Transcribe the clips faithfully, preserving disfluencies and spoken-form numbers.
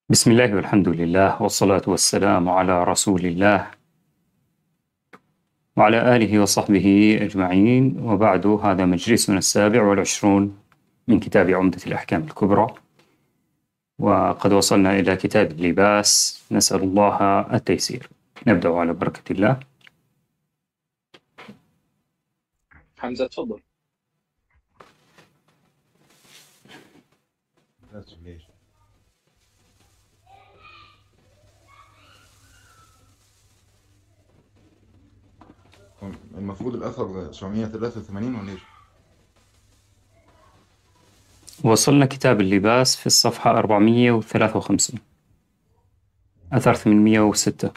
بسم الله والحمد لله والصلاة والسلام على رسول الله وعلى آله وصحبه أجمعين، وبعد. هذا مجلسنا السابع والعشرون من كتاب عمدة الأحكام الكبرى، وقد وصلنا إلى كتاب اللباس، نسأل الله التيسير. نبدأ على بركة الله. حمزة تفضل. المفروض الأثر تسعمية وثلاثة وثمانين ولا إيش؟ وصلنا كتاب اللباس في الصفحة أربعمية وثلاثة وخمسين، أثر ثمانمية وستة.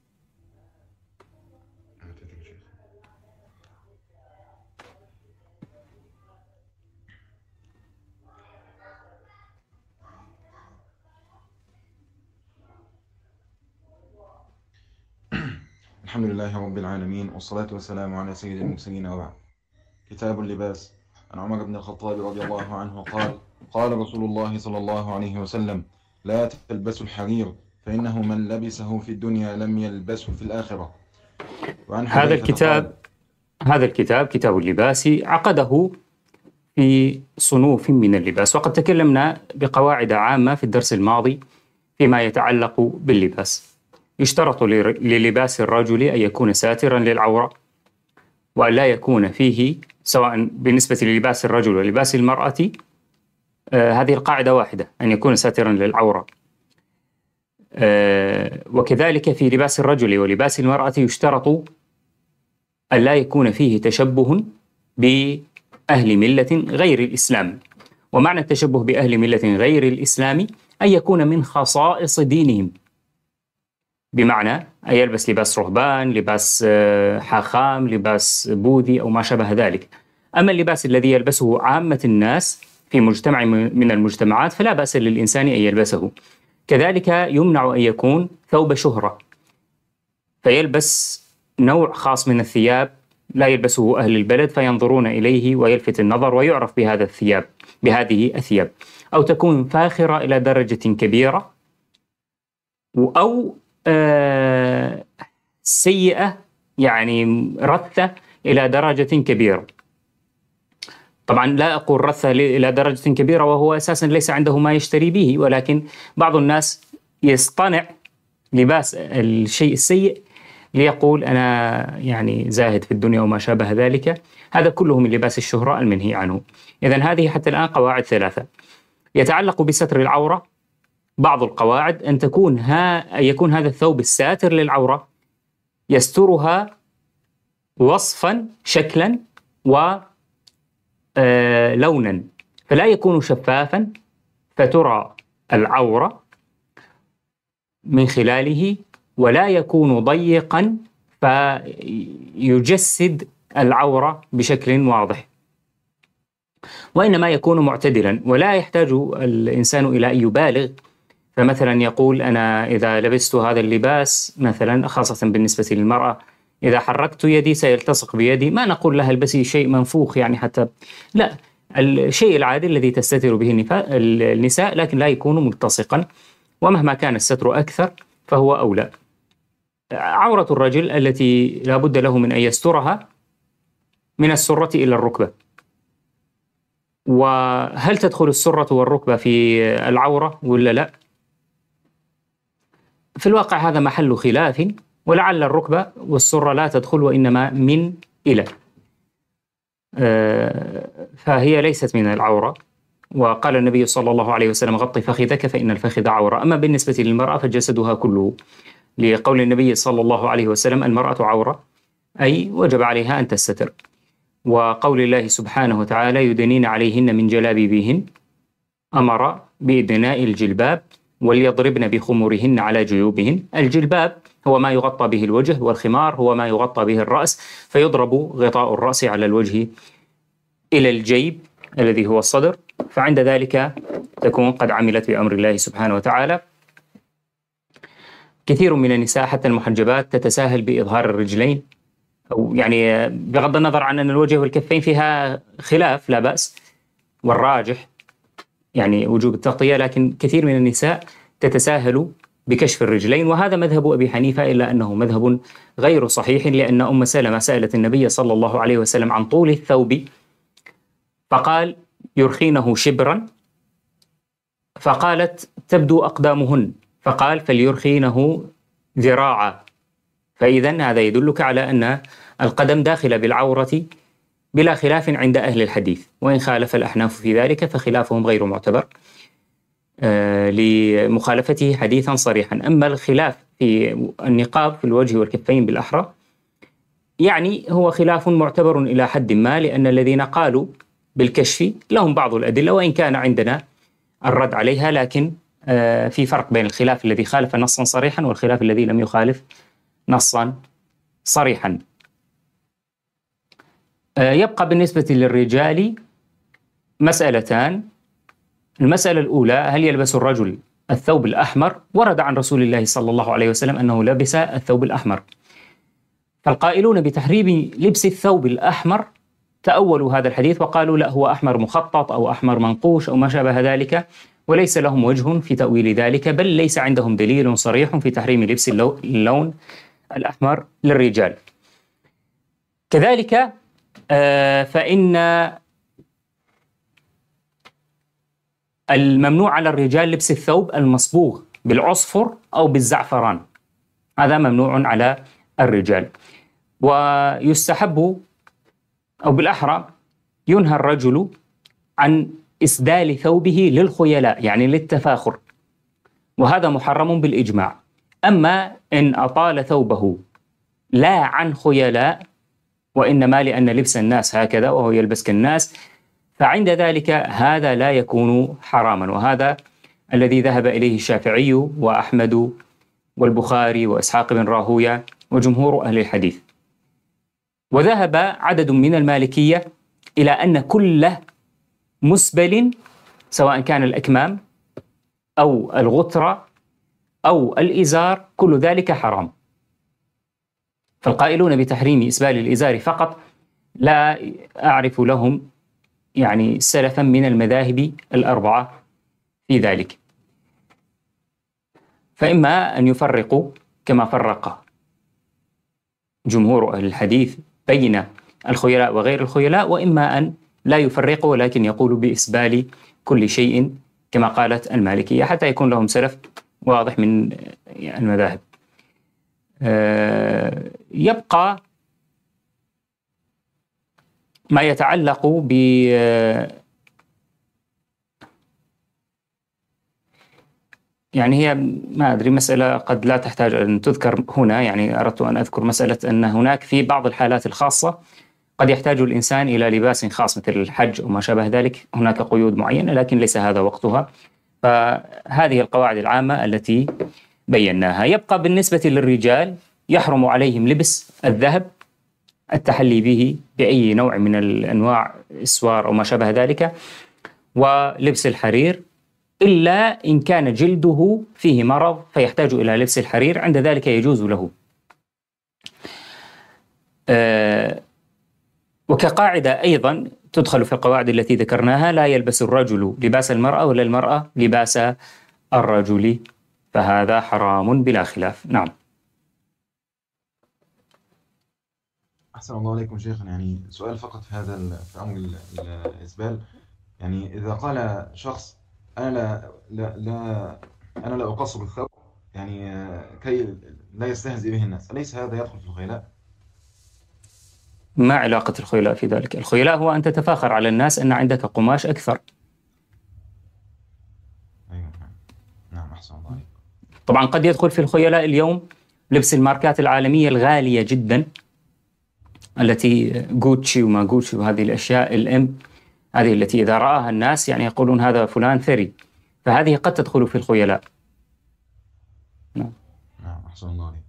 الحمد لله رب العالمين، والصلاة والسلام على سيد المرسلين، وبعد. كتاب اللباس. عن عمر بن الخطاب رضي الله عنه قال: قال رسول الله صلى الله عليه وسلم: لا تلبسوا الحرير فإنه من لبسه في الدنيا لم يلبسه في الآخرة. وعن هذا الكتاب هذا الكتاب كتاب اللباس عقده في صنوف من اللباس، وقد تكلمنا بقواعد عامة في الدرس الماضي فيما يتعلق باللباس. يشترط للباس الرجل أن يكون ساترا للعورة، وأن لا يكون فيه، سواء بالنسبة للباس الرجل ولباس المرأة، آه هذه القاعدة واحدة، أن يكون ساترا للعورة. آه وكذلك في لباس الرجل ولباس المرأة يشترط أن لا يكون فيه تشبه بأهل ملة غير الإسلام. ومعنى التشبه بأهل ملة غير الإسلام أن يكون من خصائص دينهم، بمعنى أن يلبس لباس رهبان، لباس حاخام، لباس بوذي أو ما شابه ذلك. أما اللباس الذي يلبسه عامة الناس في مجتمع من المجتمعات فلا بأس للإنسان أن يلبسه. كذلك يمنع أن يكون ثوب شهرة، فيلبس نوع خاص من الثياب لا يلبسه أهل البلد فينظرون إليه ويلفت النظر ويعرف بهذا الثياب بهذه الثياب، أو تكون فاخرة إلى درجة كبيرة، أو آه سيئة، يعني رثة إلى درجة كبيرة. طبعا لا أقول رثة إلى درجة كبيرة وهو أساسا ليس عنده ما يشتري به، ولكن بعض الناس يصطنع لباس الشيء السيء ليقول أنا يعني زاهد في الدنيا وما شابه ذلك. هذا كله من لباس الشهرة المنهي عنه. إذن هذه حتى الآن قواعد ثلاثة يتعلق بستر العورة. بعض القواعد أن تكون ها يكون هذا الثوب الساتر للعورة يسترها وصفا، شكلا، ولونا، فلا يكون شفافا فترى العورة من خلاله، ولا يكون ضيقا فيجسد العورة بشكل واضح، وإنما يكون معتدلا، ولا يحتاج الإنسان إلى أن يبالغ. فمثلا يقول أنا إذا لبست هذا اللباس، مثلا خاصة بالنسبة للمرأة، إذا حركت يدي سيلتصق بيدي. ما نقول لها البسي شيء منفوخ يعني حتى، لا، الشيء العادي الذي تستتر به النساء، لكن لا يكون ملتصقا، ومهما كان الستر أكثر فهو أولى. عورة الرجل التي لا بد له من أن يسترها من السرة إلى الركبة. وهل تدخل السرة والركبة في العورة ولا لا؟ في الواقع هذا محل خلاف، ولعل الركبة والسرة لا تدخل، وإنما من إلى، فهي ليست من العورة. وقال النبي صلى الله عليه وسلم: غط فخذك فإن الفخذ عورة. أما بالنسبة للمرأة فجسدها كله، لقول النبي صلى الله عليه وسلم: المرأة عورة، أي وجب عليها أن تستتر. وقول الله سبحانه وتعالى: يدنين عليهن من جلابيبهن، أمر بإدناء الجلباب، وليضربن بخمورهن على جيوبهن. الجلباب هو ما يغطى به الوجه، والخمار هو ما يغطى به الرأس، فيضرب غطاء الرأس على الوجه إلى الجيب الذي هو الصدر، فعند ذلك تكون قد عملت بأمر الله سبحانه وتعالى. كثير من النساء حتى المحجبات تتساهل بإظهار الرجلين، أو يعني بغض النظر عن أن الوجه والكفين فيها خلاف لا بأس، والراجح يعني وجوب التغطية، لكن كثير من النساء تتساهل بكشف الرجلين، وهذا مذهب أبي حنيفة، إلا أنه مذهب غير صحيح، لأن أم سلمة سألت النبي صلى الله عليه وسلم عن طول الثوب فقال يرخينه شبرا، فقالت تبدو أقدامهن، فقال فليرخينه ذراعا. فإذا هذا يدلك على أن القدم داخلة بالعورة بلا خلاف عند أهل الحديث، وإن خالف الأحناف في ذلك فخلافهم غير معتبر آه لمخالفته حديثا صريحا. أما الخلاف في النقاب في الوجه والكفين بالأحرى يعني هو خلاف معتبر إلى حد ما، لأن الذين قالوا بالكشف لهم بعض الأدلة، وإن كان عندنا الرد عليها، لكن آه في فرق بين الخلاف الذي خالف نصا صريحا والخلاف الذي لم يخالف نصا صريحا. آه يبقى بالنسبة للرجال مسألتان. المسألة الأولى، هل يلبس الرجل الثوب الأحمر؟ ورد عن رسول الله صلى الله عليه وسلم أنه لبس الثوب الأحمر، فالقائلون بتحريم لبس الثوب الأحمر تأولوا هذا الحديث وقالوا لا، هو أحمر مخطط أو أحمر منقوش أو ما شابه ذلك، وليس لهم وجه في تأويل ذلك، بل ليس عندهم دليل صريح في تحريم لبس اللون الأحمر للرجال. كذلك آه فإن الممنوع على الرجال لبس الثوب المصبوغ بالعصفر أو بالزعفران، هذا ممنوع على الرجال. ويستحب أو بالأحرى ينهى الرجل عن إسدال ثوبه للخيلاء، يعني للتفاخر، وهذا محرم بالإجماع. أما إن أطال ثوبه لا عن خيلاء وإنما لأن لبس الناس هكذا وهو يلبس كالناس، فعند ذلك هذا لا يكون حراما، وهذا الذي ذهب إليه الشافعي وأحمد والبخاري وإسحاق بن راهوية وجمهور أهل الحديث. وذهب عدد من المالكية إلى أن كل مسبل سواء كان الأكمام أو الغترة أو الإزار كل ذلك حرام. فالقائلون بتحريم إسبال الإزار فقط لا أعرف لهم يعني سلفا من المذاهب الأربعة في ذلك، فإما أن يفرقوا كما فرق جمهور أهل الحديث بين الخيلاء وغير الخيلاء، وإما أن لا يفرقوا ولكن يقولوا بإسبال كل شيء كما قالت المالكية، حتى يكون لهم سلف واضح من المذاهب. أه يبقى ما يتعلق ب يعني هي ما أدري مسألة قد لا تحتاج أن تذكر هنا، يعني أردت أن أذكر مسألة أن هناك في بعض الحالات الخاصة قد يحتاج الإنسان إلى لباس خاص مثل الحج أو ما شابه ذلك، هناك قيود معينة لكن ليس هذا وقتها، فهذه القواعد العامة التي بيناها. يبقى بالنسبة للرجال يحرم عليهم لبس الذهب، التحلي به بأي نوع من الأنواع إسوار أو ما شابه ذلك، ولبس الحرير إلا إن كان جلده فيه مرض فيحتاج إلى لبس الحرير، عند ذلك يجوز له. أه وكقاعدة أيضا تدخل في القواعد التي ذكرناها، لا يلبس الرجل لباس المرأة ولا المرأة لباس الرجل، فهذا حرام بلا خلاف. نعم. أحسن الله عليكم شيخنا، يعني سؤال فقط في هذا في أمر الإسبال، يعني إذا قال شخص أنا لا لا, لا أنا لا أقصر الثوب يعني كي لا يستهزئ به الناس، أليس هذا يدخل في الخيلاء؟ ما علاقة الخيلاء في ذلك؟ الخيلاء هو أن تتفاخر على الناس أن عندك قماش أكثر. أيوة نعم نعم أحسن الله عليكم. طبعا قد يدخل في الخيلاء اليوم لبس الماركات العالمية الغالية جدا التي جوتشي وما جوتشي وهذه الأشياء الإم، هذه التي إذا رآها الناس يعني يقولون هذا فلان ثري، فهذه قد تدخل في الخيلاء. نعم نعم أحسن الله عليكم.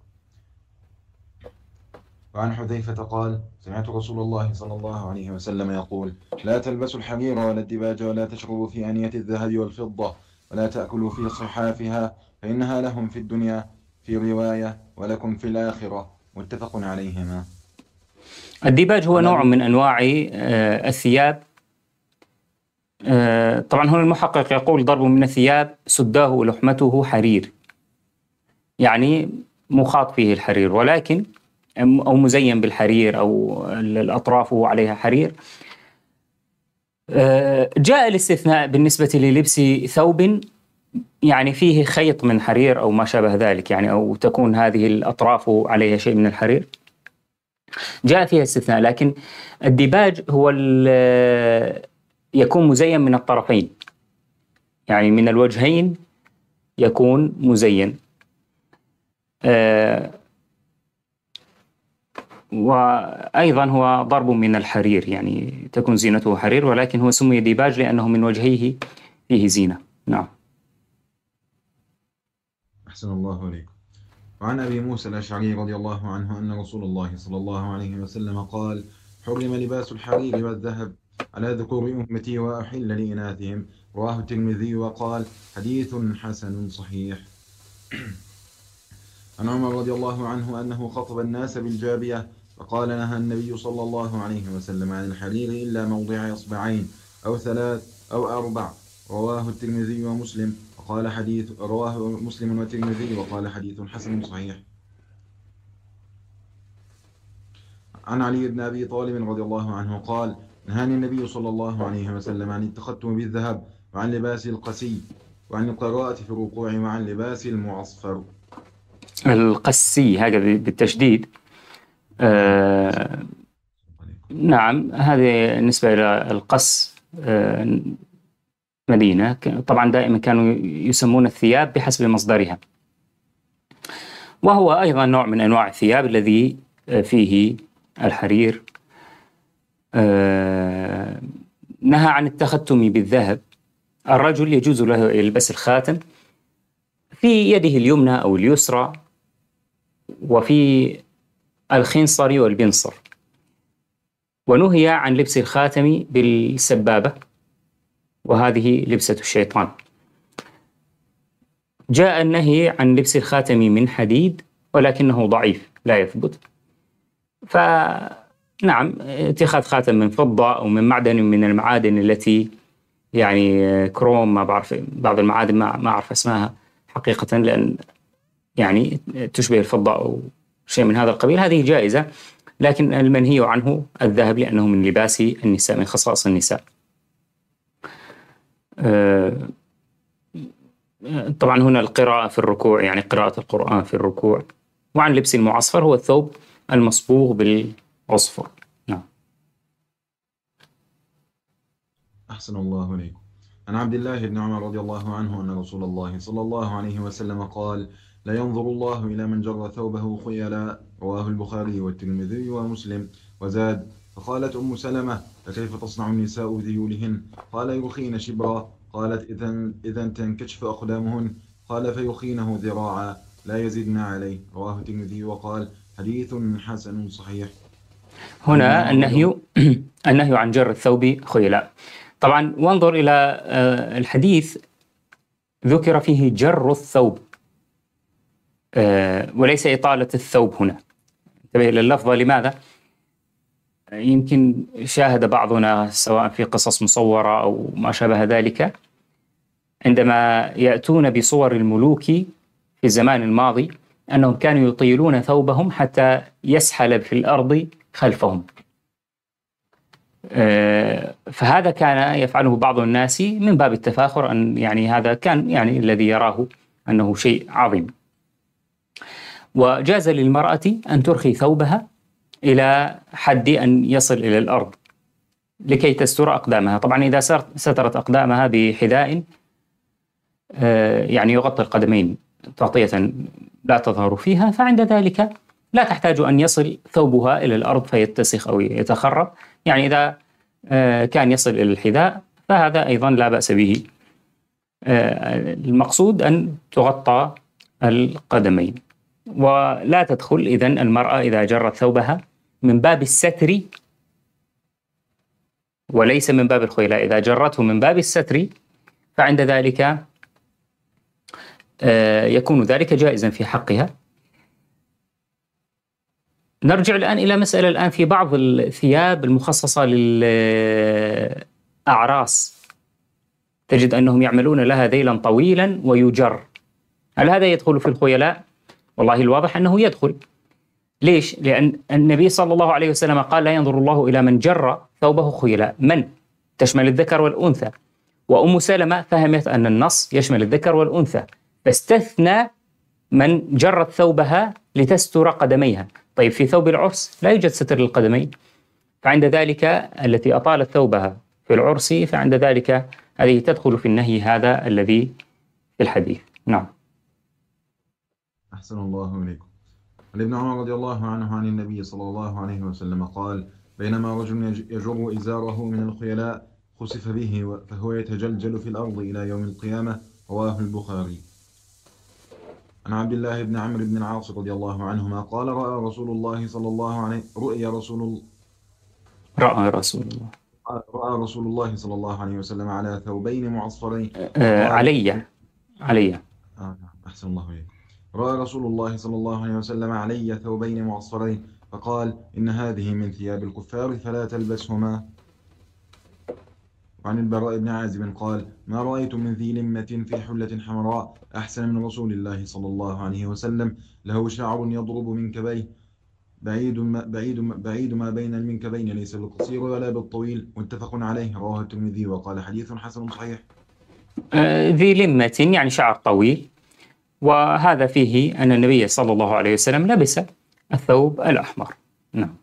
وعن حذيفة قال سمعت رسول الله صلى الله عليه وسلم يقول لا تلبسوا الحرير ولا الدباج ولا تشربوا في آنية الذهب والفضة ولا تأكلوا في صحافها فإنها لهم في الدنيا في رواية ولكم في الآخرة، متفق عليهما. الديباج هو نوع من أنواع الثياب آه، طبعا هنا المحقق يقول ضرب من الثياب سداه لحمته حرير، يعني مخاط فيه الحرير، ولكن أو مزين بالحرير أو الأطراف عليها حرير. آه، جاء الاستثناء بالنسبة للبس ثوب يعني فيه خيط من حرير أو ما شابه ذلك، يعني أو تكون هذه الأطراف عليها شيء من الحرير، جاء فيها استثناء. لكن الديباج هو يكون مزين من الطرفين، يعني من الوجهين يكون مزين. آه وأيضا هو ضرب من الحرير، يعني تكون زينته حرير، ولكن هو سمي ديباج لأنه من وجهيه فيه زينة. نعم. أحسن الله عليكم. وعن أبي موسى الأشعري رضي الله عنه أن رسول الله صلى الله عليه وسلم قال: حرم لباس الحرير والذهب على ذكور أمتي وأحل لإناثهم. رواه الترمذي وقال: حديث حسن صحيح. عن عمر رضي الله عنه أنه خطب الناس بالجابية فقال: نهى النبي صلى الله عليه وسلم عن الحرير إلا موضع إصبعين أو ثلاث أو أربع. رواه الترمذي ومسلم وقال حديث رواه مسلم والترمذي وقال حديث حسن صحيح. عن علي بن أبي طالب رضي الله عنه قال: نهاني النبي صلى الله عليه وسلم عن التختم بالذهب وعن لباس القسي وعن القراءة في الركوع وعن لباس المعصفر. القسي هذا بالتشديد. آه نعم، هذه بالنسبة إلى القس. آه مدينة طبعا دائما كانوا يسمون الثياب بحسب مصدرها، وهو أيضا نوع من أنواع الثياب الذي فيه الحرير. آه نهى عن التختم بالذهب. الرجل يجوز له يلبس الخاتم في يده اليمنى أو اليسرى وفي الخنصر والبنصر، ونهي عن لبس الخاتم بالسبابة، وهذه لبسة الشيطان. جاء النهي عن لبس الخاتم من حديد ولكنه ضعيف لا يثبت، فنعم اتخاذ خاتم من فضة أو من معدن من المعادن التي يعني كروم، ما بعرف بعض المعادن ما ما أعرف اسمها حقيقة، لأن يعني تشبه الفضة أو شيء من هذا القبيل، هذه جائزة. لكن المنهي عنه الذهب لأنه من لباس النساء، من خصائص النساء. أه طبعا هنا القراءة في الركوع، يعني قراءة القرآن في الركوع. وعن لبس المعصفر هو الثوب المصبوغ بالعصفر. نعم. أحسن الله عليكم. عن عبد الله بن عمر رضي الله عنه أن رسول الله صلى الله عليه وسلم قال: لا ينظر الله إلى من جر ثوبه خيلا. رواه البخاري والترمذي ومسلم. وزاد: فقالت أم سلمة: فكيف تصنع النساء ذيولهن؟ قال: يرخين شبرا. قالت: إذن, إذن تنكشف أقدامهن. قال: فيرخينه ذراعا لا يزدن عليه. رواه الترمذي وقال: حديث حسن صحيح. هنا النهي النهي عن جر الثوب خيلا. طبعا وانظر إلى الحديث، ذكر فيه جر الثوب وليس إطالة الثوب. هنا انتبه إلى اللفظة. لماذا؟ يمكن شاهد بعضنا سواء في قصص مصورة أو ما شابه ذلك، عندما يأتون بصور الملوك في الزمان الماضي أنهم كانوا يطيلون ثوبهم حتى يسحل في الأرض خلفهم. فهذا كان يفعله بعض الناس من باب التفاخر، أن يعني هذا كان يعني الذي يراه أنه شيء عظيم. وجاز للمرأة أن ترخي ثوبها إلى حد أن يصل إلى الأرض لكي تستر أقدامها. طبعا إذا سترت أقدامها بحذاء يعني يغطي القدمين تغطية لا تظهر فيها، فعند ذلك لا تحتاج أن يصل ثوبها إلى الأرض فيتسخ أو يتخرب. يعني إذا كان يصل إلى الحذاء فهذا أيضا لا بأس به. المقصود أن تغطى القدمين، ولا تدخل إذن المرأة إذا جرت ثوبها من باب الستر وليس من باب الخيلاء. إذا جرته من باب الستر فعند ذلك يكون ذلك جائزا في حقها. نرجع الآن إلى مسألة الآن في بعض الثياب المخصصة للأعراس تجد أنهم يعملون لها ذيلا طويلا ويجر. هل هذا يدخل في الخيلاء؟ والله الواضح أنه يدخل. ليش؟ لأن النبي صلى الله عليه وسلم قال لا ينظر الله إلى من جر ثوبه خيلاء. من؟ تشمل الذكر والأنثى. وأم سلمة فهمت أن النص يشمل الذكر والأنثى، فاستثنى من جرت ثوبها لتستر قدميها. طيب في ثوب العرس لا يوجد ستر للقدمين، فعند ذلك التي أطالت ثوبها في العرس فعند ذلك هذه تدخل في النهي هذا الذي في الحديث. نعم. أحسن الله إليكم. عن ابن عمر رضي الله عنه عن النبي صلى الله عليه وسلم قال: بينما رجل يجر إزاره من الخيلاء خسف به فهو يتجلجل في الأرض إلى يوم القيامة. رواه البخاري. عن عبد الله بن عمرو بن العاص رضي الله عنهما قال: رأى رسول الله صلى الله عليه رؤيا رسول الله رأى رسول الله رأى رسول الله صلى الله عليه وسلم على ثوبين معصفرين. آه علي علي آه أحسن الله إليك. رأى رسول الله صلى الله عليه وسلم علي ثوبين معصفرين فقال: إن هذه من ثياب الكفار فلا تلبسهما. وعن البراء بن عازب قال: ما رأيت من ذي لمة في حلة حمراء أحسن من رسول الله صلى الله عليه وسلم، له شعر يضرب منكبيه بعيد ما, بعيد ما, بعيد ما بين المنكبين ليس بالقصير ولا بالطويل. متفق عليه. رواه الترمذي وقال حديث حسن صحيح. آه ذي لمة يعني شعر طويل، وهذا فيه أن النبي صلى الله عليه وسلم لبس الثوب الأحمر. نعم.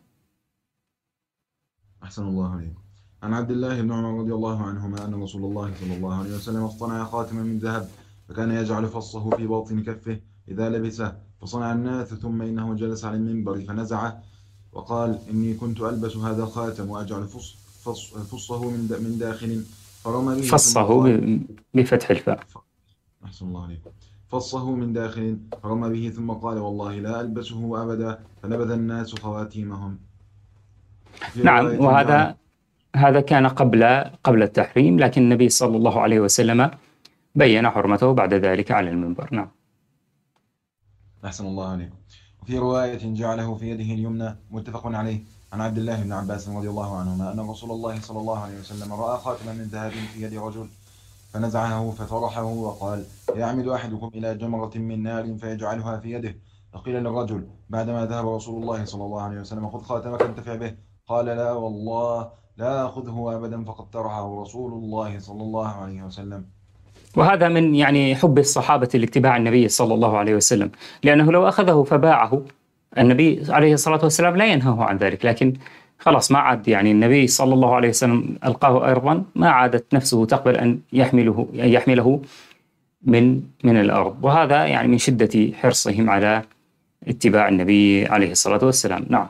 أحسن الله عليكم. عن عبد الله بن عمر رضي الله عنهما أن رسول الله صلى الله عليه وسلم اصطنع خاتما من ذهب فكان يجعل فصه في باطن كفه إذا لبسه، فصنع الناس ثم إنه جلس على المنبر فنزعه وقال: إني كنت ألبس هذا الخاتم وأجعل فص فص فصه من من داخل فرمى به فصه بفتح الفاء. أحسن الله عليكم. فصه من داخل فرمى به ثم قال: والله لا ألبسه أبدا، فنبذ الناس خواتيمهم. نعم. وهذا هذا كان قبل قبل التحريم، لكن النبي صلى الله عليه وسلم بين حرمته بعد ذلك على المنبر. نعم. أحسن الله عليكم. وفي رواية جعله في يده اليمنى. متفق عليه. عن عبد الله بن عباس رضي الله عنهما أن رسول الله صلى الله عليه وسلم رأى خاتما من ذهب في يد رجل فنزعه فطرحه وقال: يعمد أحدكم إلى جمرة من نار فيجعلها في يده. فقيل للرجل بعدما ذهب رسول الله صلى الله عليه وسلم: خذ خاتمك انتفع به. قال: لا والله لا أخذه أبدا، فقد طرحه رسول الله صلى الله عليه وسلم. وهذا من يعني حب الصحابة لاتباع النبي صلى الله عليه وسلم، لأنه لو أخذه فباعه النبي عليه الصلاة والسلام لا ينهاه عن ذلك، لكن خلاص ما عاد يعني النبي صلى الله عليه وسلم ألقاه أرضا، ما عادت نفسه تقبل أن يحمله أن يحمله من من الأرض. وهذا يعني من شدة حرصهم على اتباع النبي عليه الصلاة والسلام. نعم.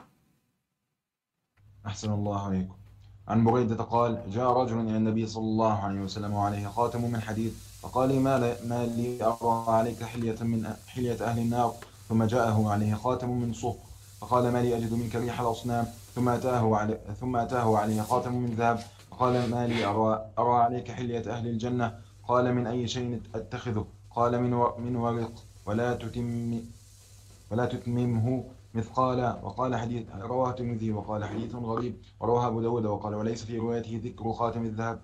أحسن الله عليكم. عن بريدة قال: جاء رجل إلى النبي صلى الله عليه وسلم وعليه خاتم من حديد فقال: ما, ما لي أرى عليك حلية من حلية أهل النار. ثم جاءه عليه خاتم من صفر فقال: ما لي أجد منك ريح الأصنام. ثم أتاه عليه ثم أتاه عليه خاتم من ذهب فقال: ما لي أرى أرى عليك حلية أهل الجنة. قال: من أي شيء أتخذه؟ قال: من من ورق ولا تتم ولا تتممه مثقالا. وقال حديث رواه الترمذي وقال حديث غريب. ورواه أبو داود وقال: وليس في روايته ذكر خاتم الذهب.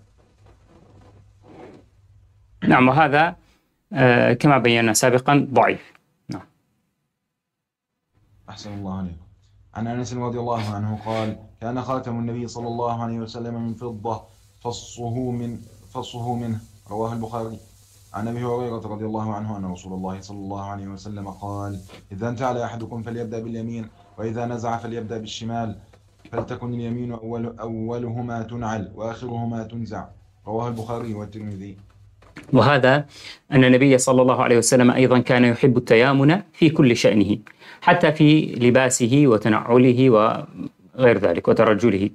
نعم. وهذا آه كما بينا سابقا ضعيف. نعم. أحسن الله عليكم. عن أنس رضي الله عنه قال: كان خاتم النبي صلى الله عليه وسلم من فضة فصه من فصه منه. رواه البخاري. عن أبي هريرة رضي الله عنه أن رسول الله صلى الله عليه وسلم قال: إذا انتعل أحدكم فليبدأ باليمين، وإذا نزع فليبدأ بالشمال، فلتكن اليمين أول أولهما تنعل وآخرهما تنزع. رواه البخاري والترمذي. وهذا أن النبي صلى الله عليه وسلم أيضا كان يحب التيامن في كل شأنه، حتى في لباسه وتنعله وغير ذلك وترجله.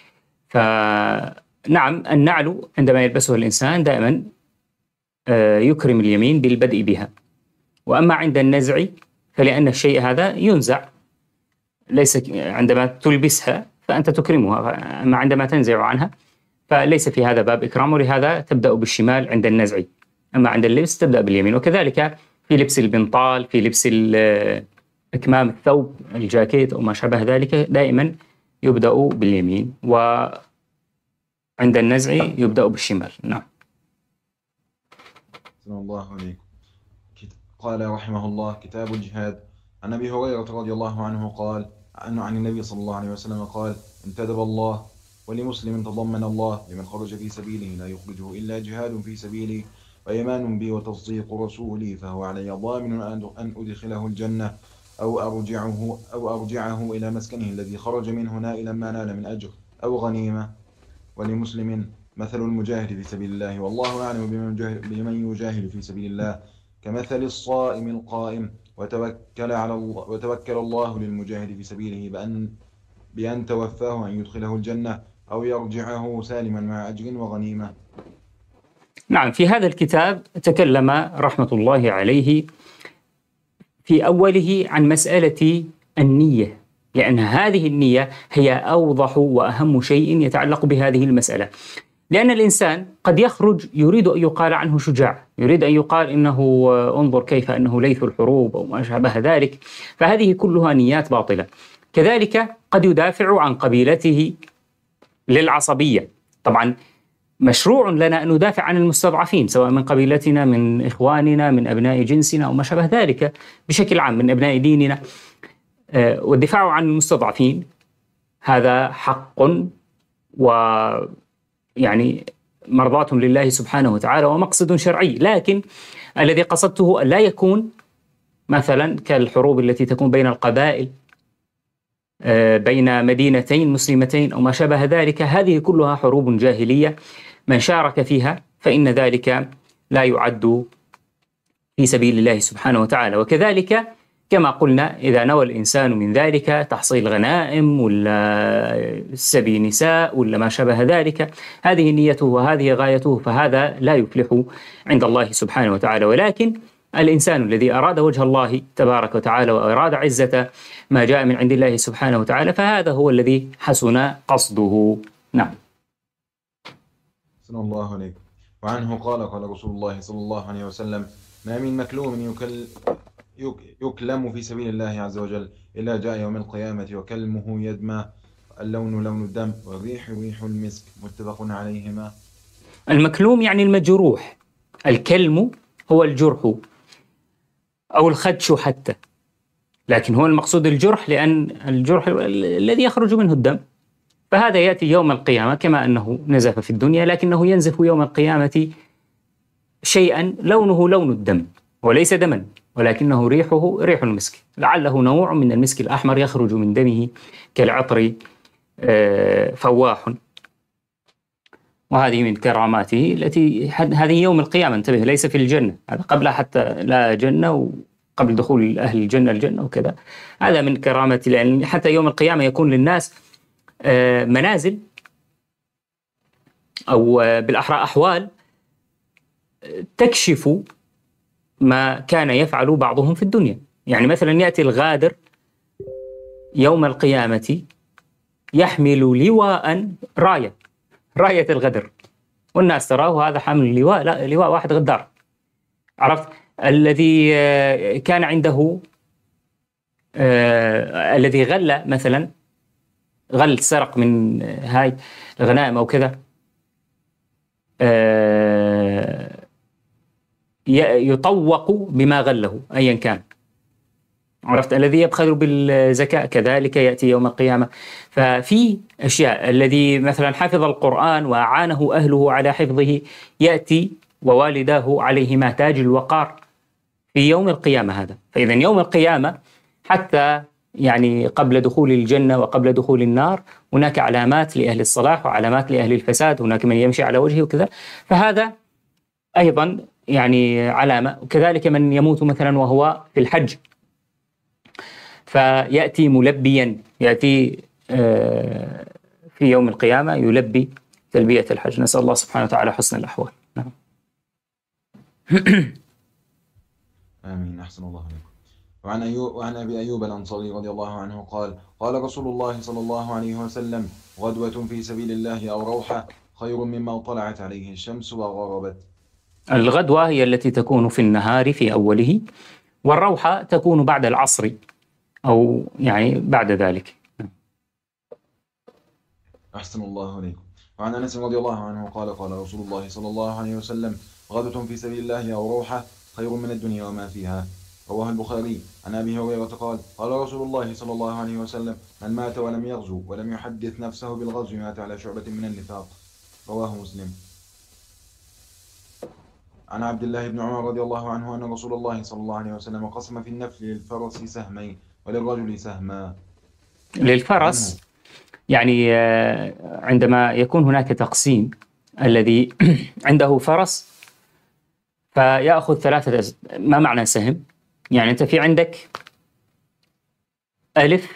فنعم النعل عندما يلبسه الإنسان دائما يكرم اليمين بالبدء بها، وأما عند النزع فلأن الشيء هذا ينزع، ليس عندما تلبسها فأنت تكرمها، أما عندما تنزع عنها فليس في هذا باب إكرام، ولهذا تبدأ بالشمال عند النزع، أما عند اللبس تبدأ باليمين. وكذلك في لبس البنطال، في لبس أكمام الثوب الجاكيت أو ما شابه ذلك دائما يبدأ باليمين، وعند النزع يبدأ بالشمال. نعم. أحسن الله عليكم. كت- قال رحمه الله: كتاب الجهاد. عن أبي هريرة رضي الله عنه قال عنه عن النبي صلى الله عليه وسلم قال: انتدب الله. ولمسلم: تضمن الله لمن خرج في سبيله لا يخرجه إلا جهاد في سبيله وإيمان بي وتصديق رسولي فهو علي ضامن أن أدخله الجنة أو أرجعه أو أرجعه إلى مسكنه الذي خرج منه نائلا ما نال من أجر أو غنيمة. ولمسلم: مثل المجاهد في سبيل الله والله أعلم بمن يجاهد في سبيل الله كمثل الصائم القائم وتوكل على الله وتوكل الله للمجاهد في سبيله بأن بأن توفاه أن يدخله الجنة أو يرجعه سالما مع أجر وغنيمة. نعم، في هذا الكتاب تكلم رحمة الله عليه في أوله عن مسألة النية، لأن هذه النية هي أوضح وأهم شيء يتعلق بهذه المسألة. لأن الإنسان قد يخرج يريد أن يقال عنه شجاع، يريد أن يقال إنه انظر كيف أنه ليث الحروب أو ما شابه ذلك، فهذه كلها نيات باطلة. كذلك قد يدافع عن قبيلته للعصبية. طبعا مشروع لنا أن ندافع عن المستضعفين، سواء من قبيلتنا، من إخواننا، من أبناء جنسنا أو ما شابه ذلك، بشكل عام من أبناء ديننا. والدفاع عن المستضعفين هذا حق ويعني مرضاة لله سبحانه وتعالى ومقصد شرعي، لكن الذي قصدته أن لا يكون مثلا كالحروب التي تكون بين القبائل، بين مدينتين مسلمتين أو ما شابه ذلك. هذه كلها حروب جاهلية، من شارك فيها فإن ذلك لا يعد في سبيل الله سبحانه وتعالى. وكذلك كما قلنا إذا نوى الإنسان من ذلك تحصيل غنائم ولا سبي نساء ولا ما شابه ذلك، هذه نيته وهذه غايته، فهذا لا يفلح عند الله سبحانه وتعالى. ولكن الإنسان الذي أراد وجه الله تبارك وتعالى وأراد عزة ما جاء من عند الله سبحانه وتعالى، فهذا هو الذي حسن قصده. نعم. صلى الله عليه. وعنه قال: قال رسول الله صلى الله عليه وسلم: ما من مكلوم يكل يكلم في سبيل الله عز وجل إلا جاء يوم القيامة وكلمه يدمى، اللون لون الدم والريح ريح المسك، متفق عليهما. المكلوم يعني المجروح، الكلم هو الجرح أو الخدش حتى، لكن هو المقصود الجرح لأن الجرح الذي يخرج منه الدم، فهذا يأتي يوم القيامة كما أنه نزف في الدنيا، لكنه ينزف يوم القيامة شيئا لونه لون الدم وليس دما، ولكنه ريحه ريح المسك، لعله نوع من المسك الأحمر يخرج من دمه كالعطر فواح. وهذه من كراماته التي هذه يوم القيامة، انتبه، ليس في الجنة، هذا قبلها حتى لا جنة وقبل دخول أهل الجنة الجنة وكذا. هذا من كرامته، لأن حتى يوم القيامة يكون للناس منازل أو بالأحرى أحوال تكشف ما كان يفعل بعضهم في الدنيا. يعني مثلا يأتي الغادر يوم القيامة يحمل لواء راية راية الغدر، والناس تراه هذا حامل لواء، لا، لواء واحد غدار. عرفت؟ الذي كان عنده آه الذي غل مثلا، غل سرق من هاي الغنائم أو كذا، آه يطوق بما غله أيا كان. عرفت؟ الذي يبخل بالزكاة كذلك يأتي يوم القيامة. ففي أشياء، الذي مثلا حفظ القرآن وأعانه أهله على حفظه يأتي ووالداه عليهما تاج الوقار في يوم القيامة هذا. فإذا يوم القيامة حتى يعني قبل دخول الجنة وقبل دخول النار هناك علامات لأهل الصلاح وعلامات لأهل الفساد، هناك من يمشي على وجهه وكذا، فهذا أيضا يعني علامة. وكذلك من يموت مثلا وهو في الحج فيأتي ملبيا، يأتي في يوم القيامة يلبي تلبية الحج. نسأل الله سبحانه وتعالى حسن الأحوال. نعم. آمين. أحسن الله عليكم. وعن أيوب وعن أبي أيوب الأنصاري رضي الله عنه قال: قال رسول الله صلى الله عليه وسلم: غدوة في سبيل الله أو روحة خير مما طلعت عليه الشمس وغربت. الغدوة هي التي تكون في النهار في أوله، والروحة تكون بعد العصر أو يعني بعد ذلك. أحسن الله عليكم. وعن أنس رضي الله عنه قال قال رسول الله صلى الله عليه وسلم غدوة في سبيل الله أو روحة خير من الدنيا وما فيها. رواه البخاري. عن أبي هريرة قال قال رسول الله صلى الله عليه وسلم من مات ولم يغزو ولم يحدث نفسه بالغزو مات على شعبة من النفاق. رواه مسلم. عن عبد الله بن عمر رضي الله عنه أن رسول الله صلى الله عليه وسلم قسم في النفل للفرس سهمين وللرجل سهما. للفرس يعني عندما يكون هناك تقسيم، الذي عنده فرس فيأخذ ثلاثة أز... ما معنى سهم؟ يعني أنت في عندك ألف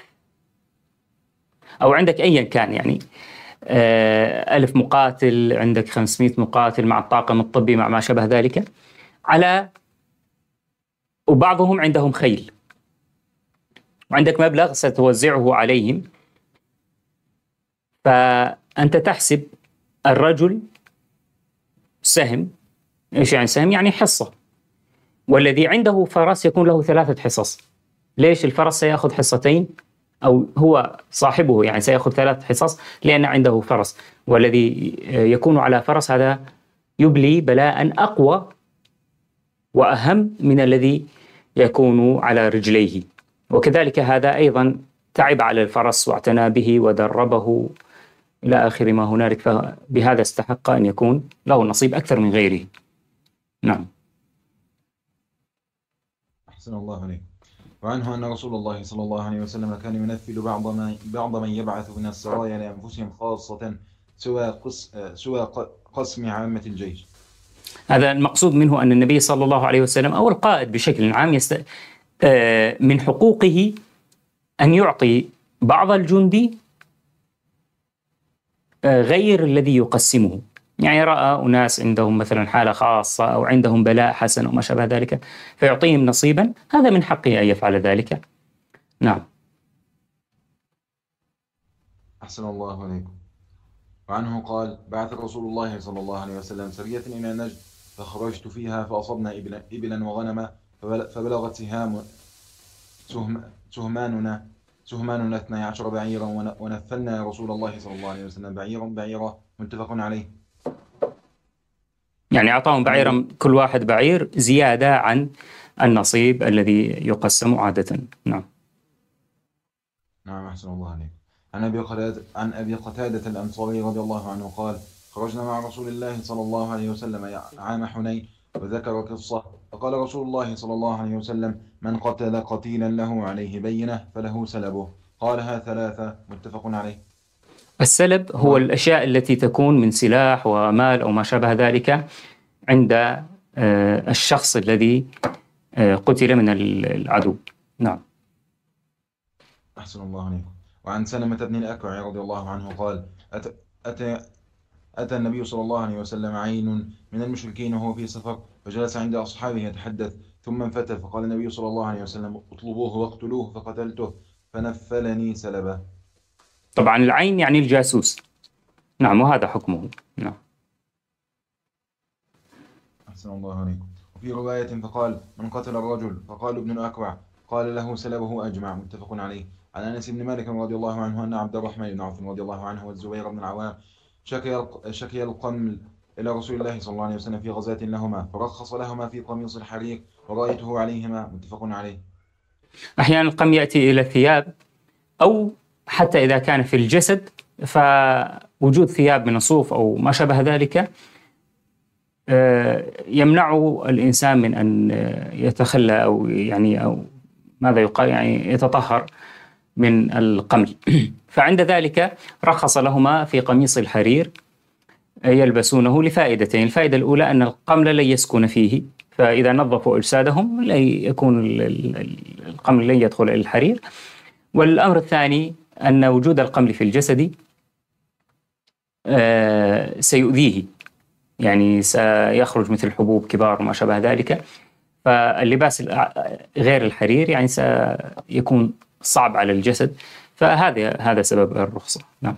أو عندك أيا كان، يعني ألف مقاتل، عندك خمسمائة مقاتل مع الطاقم الطبي مع ما شابه ذلك، على وبعضهم عندهم خيل، وعندك مبلغ ستوزعه عليهم، فأنت تحسب الرجل سهم. إيش يعني سهم؟ يعني حصة. والذي عنده فرس يكون له ثلاثة حصص. ليش الفرس سيأخذ حصتين؟ أو هو صاحبه يعني سيأخذ ثلاث حصص لأن عنده فرس، والذي يكون على فرس هذا يبلي بلاء أقوى وأهم من الذي يكون على رجليه. وكذلك هذا أيضا تعب على الفرس واعتنى به ودربه إلى آخر ما هنالك، فبهذا استحق أن يكون له نصيب أكثر من غيره. نعم. أحسن الله عليك. وعنه أن رسول الله صلى الله عليه وسلم كان ينفل بعض من بعض من يبعث من السرايا لأنفسهم خاصة سوى قس سوى قسم عامة الجيش. هذا المقصود منه أن النبي صلى الله عليه وسلم أو القائد بشكل عام يست... من حقوقه أن يعطي بعض الجندي غير الذي يقسمه. يعني رأى أناس عندهم مثلا حالة خاصة أو عندهم بلاء حسن أو ما شابه ذلك فيعطيهم نصيبا، هذا من حقه أن يفعل ذلك. نعم. أحسن الله عليكم. وعنه قال بعث رسول الله صلى الله عليه وسلم سرية إلى نجد فخرجت فيها فأصبنا إبلا, إبلا وغنما فبلغت سهام سهماننا سهماننا اثني عشر بعيرا ونفلنا يا رسول الله صلى الله عليه وسلم بعيرا بعيرا متفق عليه. يعني أعطاهم بعيرا كل واحد بعير زيادة عن النصيب الذي يقسم عادة. نعم. نعم أحسن الله عليك. عن أبي قتادة عن أبي قتادة الأنصاري رضي الله عنه قال خرجنا مع رسول الله صلى الله عليه وسلم عام حنين وذكر قصة فقال رسول الله صلى الله عليه وسلم من قتل قتيلا له عليه بينة فله سلبه. قالها ثلاثة متفق عليه. السلب هو الأشياء التي تكون من سلاح ومال أو ما شابه ذلك عند الشخص الذي قتل من العدو. نعم. أحسن الله عليكم. وعن سلمة بن الأكوع رضي الله عنه قال أتى, أتى, أتى النبي صلى الله عليه وسلم عين من المشركين وهو في سفر فجلس عند أصحابه يتحدث ثم انفتل فقال النبي صلى الله عليه وسلم اطلبوه واقتلوه فقتلته فنفلني سلبه. طبعا العين يعني الجاسوس. نعم وهذا حكمه. نعم. أحسن الله عليكم. وفي رواية فقال من قتل الرجل فقال ابن الأكوع قال له سلبه أجمع متفق عليه. عن أنس بن مالك رضي الله عنه أن عبد الرحمن بن عوف رضي الله عنه والزبير بن العوام شكي شكي القمل إلى رسول الله صلى الله عليه وسلم في غزاة لهما فرخص لهما في قميص الحرير ورأيته عليهما متفق عليه. أحيانا القم يأتي إلى الثياب أو حتى إذا كان في الجسد فوجود ثياب من الصوف أو ما شابه ذلك يمنع الإنسان من أن يتخلى أو يعني أو ماذا يقال يعني يتطهر من القمل. فعند ذلك رخص لهما في قميص الحرير يلبسونه لفائدتين. الفائدة الأولى أن القمل لن يسكن فيه، فإذا نظفوا أجسادهم لا يكون القمل لن يدخل إلى الحرير. والأمر الثاني أن وجود القمل في الجسد سيؤذيه، يعني سيخرج مثل حبوب كبار وما شابه ذلك، فاللباس غير الحرير يعني سيكون صعب على الجسد، فهذا هذا سبب الرخصة. نعم.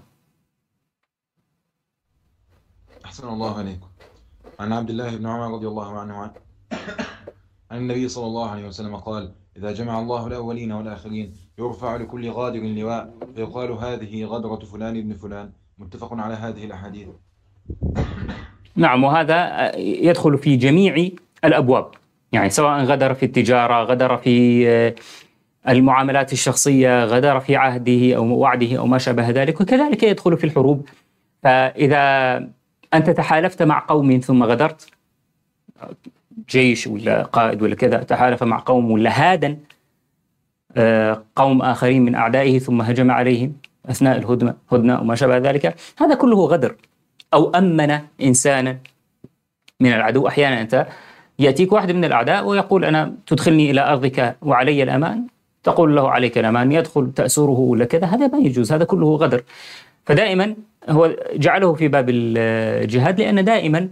أحسن الله عليكم. عن عبد الله بن عمر رضي الله عنه عن عن النبي صلى الله عليه وسلم قال إذا جمع الله الأولين والآخرين يرفع لكل غادر لواء فيقال هذه غدرة فلان ابن فلان متفق على هذه الأحاديث. نعم، وهذا يدخل في جميع الأبواب، يعني سواء غدر في التجارة، غدر في المعاملات الشخصية، غدر في عهده أو وعده أو ما شابه ذلك، وكذلك يدخل في الحروب. فإذا أنت تحالفت مع قوم ثم غدرت، جيش ولا قائد ولا كذا تحالف مع قوم ولا هادن قوم آخرين من أعدائه ثم هجم عليهم أثناء الهدنة هدنة وما شابه ذلك، هذا كله غدر. أو أمن إنسانا من العدو، أحيانا أنت يأتيك واحد من الأعداء ويقول أنا تدخلني إلى أرضك وعلي الأمان، تقول له عليك الأمان، يدخل تأسره ولا كذا، هذا ما يجوز، هذا كله غدر. فدائما هو جعله في باب الجهاد، لأن دائما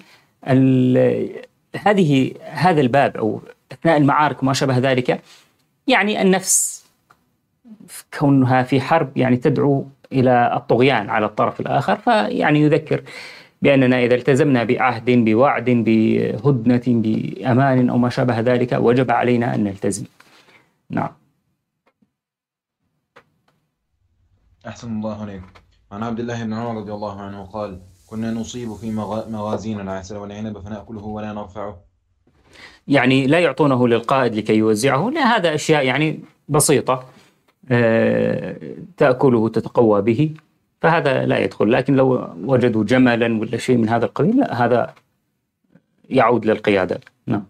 هذه هذا الباب أو أثناء المعارك وما شابه ذلك، يعني النفس كونها في حرب يعني تدعو إلى الطغيان على الطرف الآخر، فيعني يذكر بأننا إذا التزمنا بعهد بوعد بهدنة بأمان أو ما شابه ذلك وجب علينا أن نلتزم. نعم. أحسن الله عليكم. عن عبد الله بن عمر رضي الله عنه قال كنا نصيب في مغازينا العسل والعنب فنأكله ولا نرفعه. يعني لا يعطونه للقائد لكي يوزعه، لا، هذا أشياء يعني بسيطة تأكله تتقوى به، فهذا لا يدخل. لكن لو وجدوا جملا ولا شيء من هذا القبيل، لا، هذا يعود للقيادة. نعم.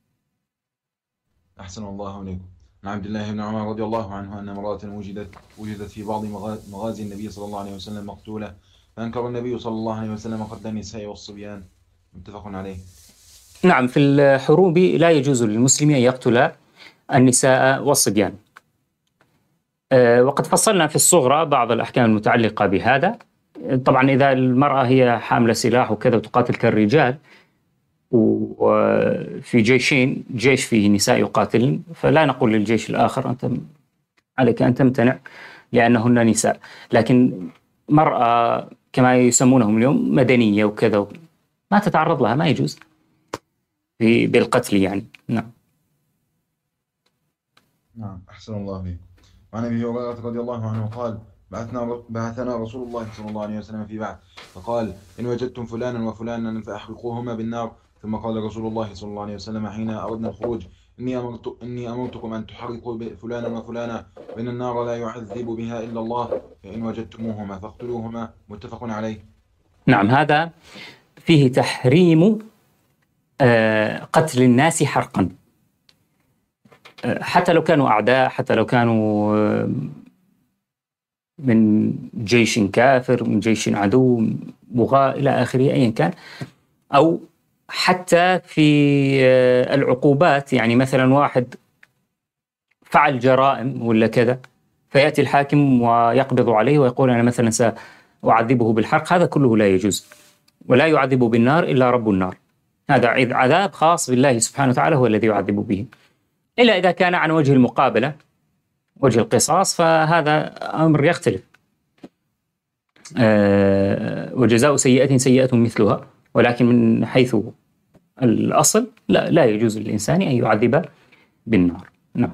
أحسن الله عليكم. عن عبد الله بن عمر رضي الله عنه أن امرأة وجدت وجدت في بعض مغازي النبي صلى الله عليه وسلم مقتولة، فأنكر النبي صلى الله عليه وسلم قتل النساء والصبيان. متفق عليه. نعم، في الحروب لا يجوز للمسلم أن يقتل النساء والصبيان. أه وقد فصلنا في الصغرى بعض الأحكام المتعلقة بهذا. طبعا إذا المرأة هي حاملة سلاح وكذا وتقاتل كالرجال، وفي جيشين، جيش فيه نساء يقاتلن، فلا نقول للجيش الآخر أنت عليك أن تمتنع لأنهن نساء. لكن مرأة كما يسمونهم اليوم مدنية وكذا ما تتعرض لها، ما يجوز بالقتل يعني. نعم. نعم. أحسن الله عليكم. وعن أبي هريرة رضي الله عنه قال بعثنا بعثنا رسول الله صلى الله عليه وسلم في بعث، فقال إن وجدتم فلانا وفلانا فأحرقوهما بالنار. ثم قال رسول الله صلى الله عليه وسلم حين أردنا الخروج إني أمرت إني أمرتكم أن تحرقوا فلانا وفلانا، وإن النار لا يعذب بها إلا الله، فإن وجدتموهما فاقتلوهما. متفق عليه. نعم، هذا فيه تحريم قتل الناس حرقا، حتى لو كانوا أعداء، حتى لو كانوا من جيش كافر، من جيش عدو، بغاء إلى آخره، أيا كان. أو حتى في العقوبات، يعني مثلا واحد فعل جرائم ولا كذا، فيأتي الحاكم ويقبض عليه ويقول أنا مثلا سأعذبه بالحرق، هذا كله لا يجوز. ولا يعذب بالنار إلا رب النار، هذا عذاب خاص بالله سبحانه وتعالى، هو الذي يعذب به. إلا إذا كان عن وجه المقابلة، وجه القصاص، فهذا أمر يختلف. أه وجزاء سيئة سيئة مثلها، ولكن من حيث الأصل لا, لا يجوز للإنسان أن يعذب بالنار. نعم.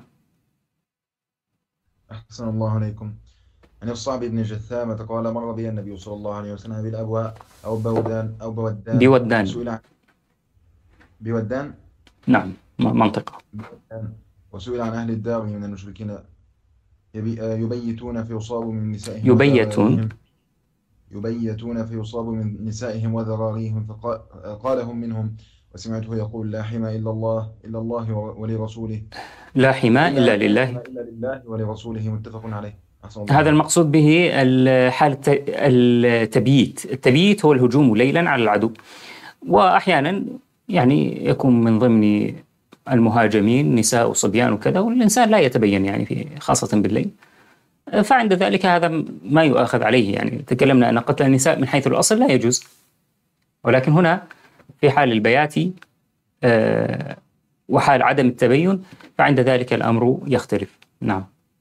أحسن الله عليكم. عن الصعب بن جثامة قال مر بي النبي صلى الله عليه وسلم بالأبواء أو بودان أو بودان بودان وسئل عن بودان نعم منطقة بودان وسئل عن أهل الدار من المشركين يبيتون فيصابوا من نسائهم يبيتون يبيتون فيصابوا من نسائهم وذراريهم، فقال هم منهم، وسمعته يقول لا حمى إلا الله إلا الله ولرسوله لا حمى إلا, إلا لله إلا لله ولرسوله. متفق عليه. هذا المقصود به حالة التبييت. التبييت هو الهجوم ليلا على العدو، وأحيانا يعني يكون من ضمن المهاجمين نساء وصبيان وكذا، والإنسان لا يتبين يعني في خاصة بالليل، فعند ذلك هذا ما يؤاخذ عليه. يعني تكلمنا أن قتل النساء من حيث الأصل لا يجوز، ولكن هنا في حال البيات وحال عدم التبين فعند ذلك الأمر يختلف. نعم.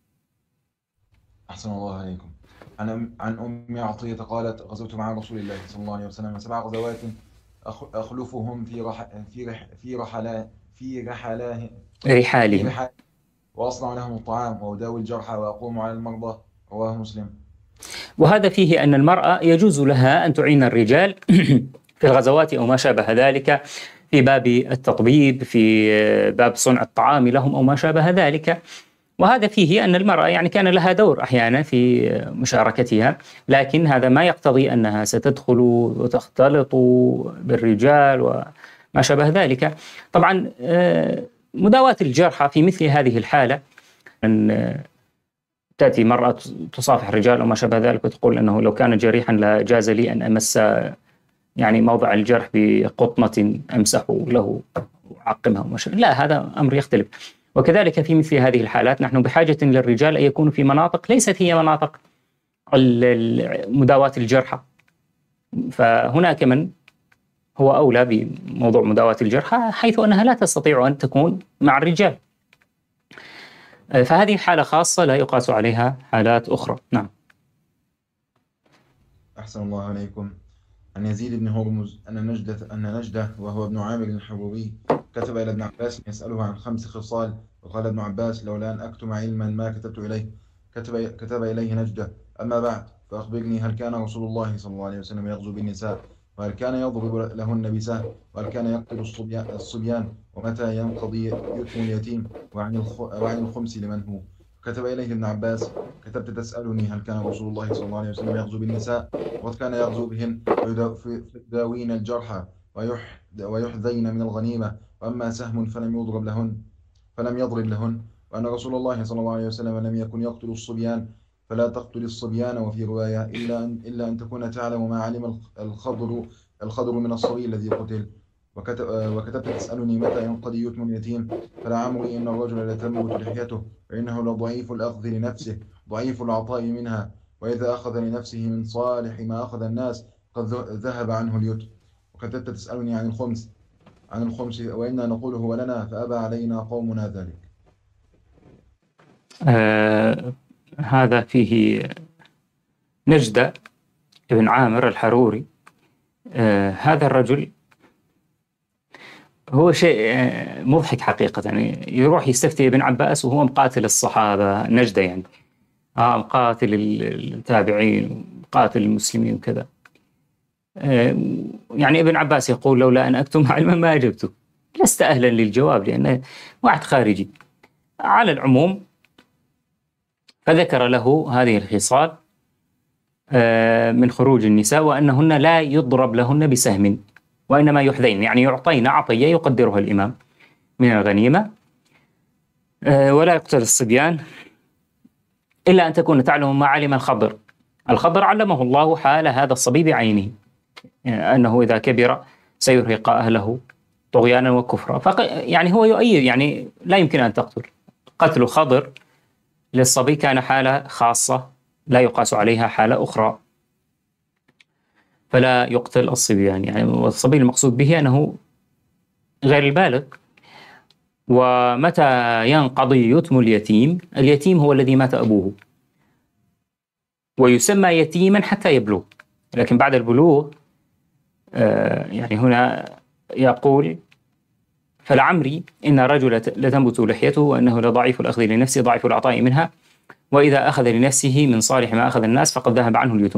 أحسن الله عليكم. عن عن أم عطية قالت غزوت مع رسول الله صلى الله عليه وسلم سبع غزوات أخلفهم في رح في رح في رحلا في رحلاه رحالهم، وأصنع لهم الطعام وأداوي الجرحى وأقوم على المرضى. رواه مسلم. وهذا فيه أن المرأة يجوز لها أن تعين الرجال في الغزوات أو ما شابه ذلك، في باب التطبيب، في باب صنع الطعام لهم أو ما شابه ذلك. وهذا فيه أن المرأة يعني كان لها دور أحيانا في مشاركتها، لكن هذا ما يقتضي أنها ستدخل وتختلط بالرجال وما شابه ذلك. طبعا مداواة الجرحى في مثل هذه الحالة، أن تأتي مرأة تصافح الرجال أو ما شابه ذلك وتقول أنه لو كان جريحا لجاز لي أن أمس يعني موضع الجرح بقطنة أمسح له وأعقمها وما شابه، لا، هذا أمر يختلف. وكذلك في مثل هذه الحالات نحن بحاجة للرجال أن يكونوا في مناطق ليست هي مناطق مداواة الجرحى، فهناك من هو أولى بموضوع مداواة الجرحى حيث أنها لا تستطيع أن تكون مع الرجال، فهذه حالة خاصة لا يقاس عليها حالات أخرى. نعم. أحسن الله عليكم. عن يزيد بن هرمز أن نجدة أن نجدة وهو ابن عامر الحروري كتب إلى ابن عباس يسأله عن خمس خصال، وقال ابن عباس لولا أن أكتم علما ما كتبت إليه. كتب, كتب إليه نجدة: أما بعد فأخبرني، هل كان رسول الله صلى الله عليه وسلم يغزو بالنساء؟ وهل كان يضرب لهن بسهم؟ وهل كان يقتل الصبيان؟ ومتى ينقضي يتم اليتيم؟ وعن الخمس لمن هو؟ كتب إليه ابن عباس: كتبت تسألني هل كان رسول الله صلى الله عليه وسلم يغزو بالنساء؟ وقد كان يغزو بهن فيداوين الجرحى ويحذين من الغنيمة، وأما سهم فلم يضرب لهن فلم يضرب لهن. وأن رسول الله صلى الله عليه وسلم لم يكن يقتل الصبيان، فلا تقتل الصبيان. وفي رواية: إلا أن, إلا أن تكون تعلم ما علم الخضر الخضر من الصبي الذي قتل. وكتب وكتبت تسألني متى ينقضي يتم اليتيم؟ فلعمري إن الرجل لتنبت لحيته، فإنه لضعيف الأخذ لنفسه ضعيف العطاء منها، وإذا أخذ لنفسه من صالح ما أخذ الناس قد ذهب عنه اليتم. وكتبت تسألني عن الخمس عن الخمس وإنا نقول هو لنا، فأبى علينا قومنا ذلك. آه هذا فيه نجدة ابن عامر الحروري. آه هذا الرجل هو شيء مضحك حقيقة، يعني يروح يستفتي ابن عباس وهو مقاتل الصحابة، نجدة يعني آه مقاتل التابعين مقاتل المسلمين وكذا. آه يعني ابن عباس يقول لولا أن أكتم علما ما أجبته، لست أهلا للجواب لأنه واحد خارجي. على العموم فذكر له هذه الخصال آه من خروج النساء، وأنهن لا يضرب لهن بسهم، وإنما يحذين، يعني يعطين عطية يقدرها الإمام من الغنيمة، أه ولا يقتل الصبيان إلا أن تكون تعلم ما علم الخضر. الخضر علمه الله حال هذا الصبي بعينه، يعني أنه إذا كبر سيرهق أهله طغيانا وكفرا، فق يعني هو يؤيد، يعني لا يمكن أن تقتل. قتل خضر للصبي كان حالة خاصة لا يقاس عليها حالة أخرى، فلا يقتل الصبيان. يعني والصبي المقصود به أنه غير البالغ. ومتى ينقضي يتم اليتيم؟ اليتيم هو الذي مات أبوه، ويسمى يتيما حتى يبلغ، لكن بعد البلوغ آه يعني هنا يقول فلعمري إن الرجل لتنبت لحيته وأنه لضعيف الأخذ لنفسه ضعيف العطاء منها، وإذا أخذ لنفسه من صالح ما أخذ الناس فقد ذهب عنه اليتم.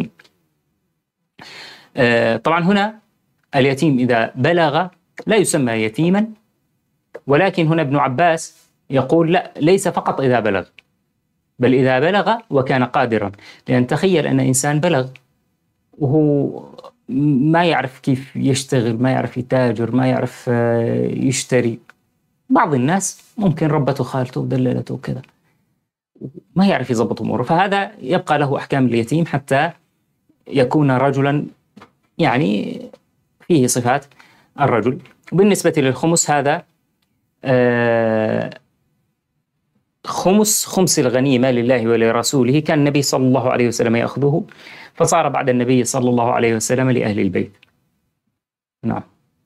آه طبعا هنا اليتيم إذا بلغ لا يسمى يتيما، ولكن هنا ابن عباس يقول لا، ليس فقط إذا بلغ، بل إذا بلغ وكان قادرا. لأن تخيل أن إنسان بلغ وهو ما يعرف كيف يشتغل، ما يعرف يتاجر، ما يعرف يشتري. بعض الناس ممكن ربته خالته ودللته وكذا، ما يعرف يضبط أموره، فهذا يبقى له أحكام اليتيم حتى يكون رجلا يعني فيه صفات الرجل. بالنسبة للخمس هذا آه خمس خمس الغنيمة لله ولرسوله، كان النبي صلى الله عليه وسلم يأخذه، فصار بعد النبي صلى الله عليه وسلم لأهل البيت. نعم.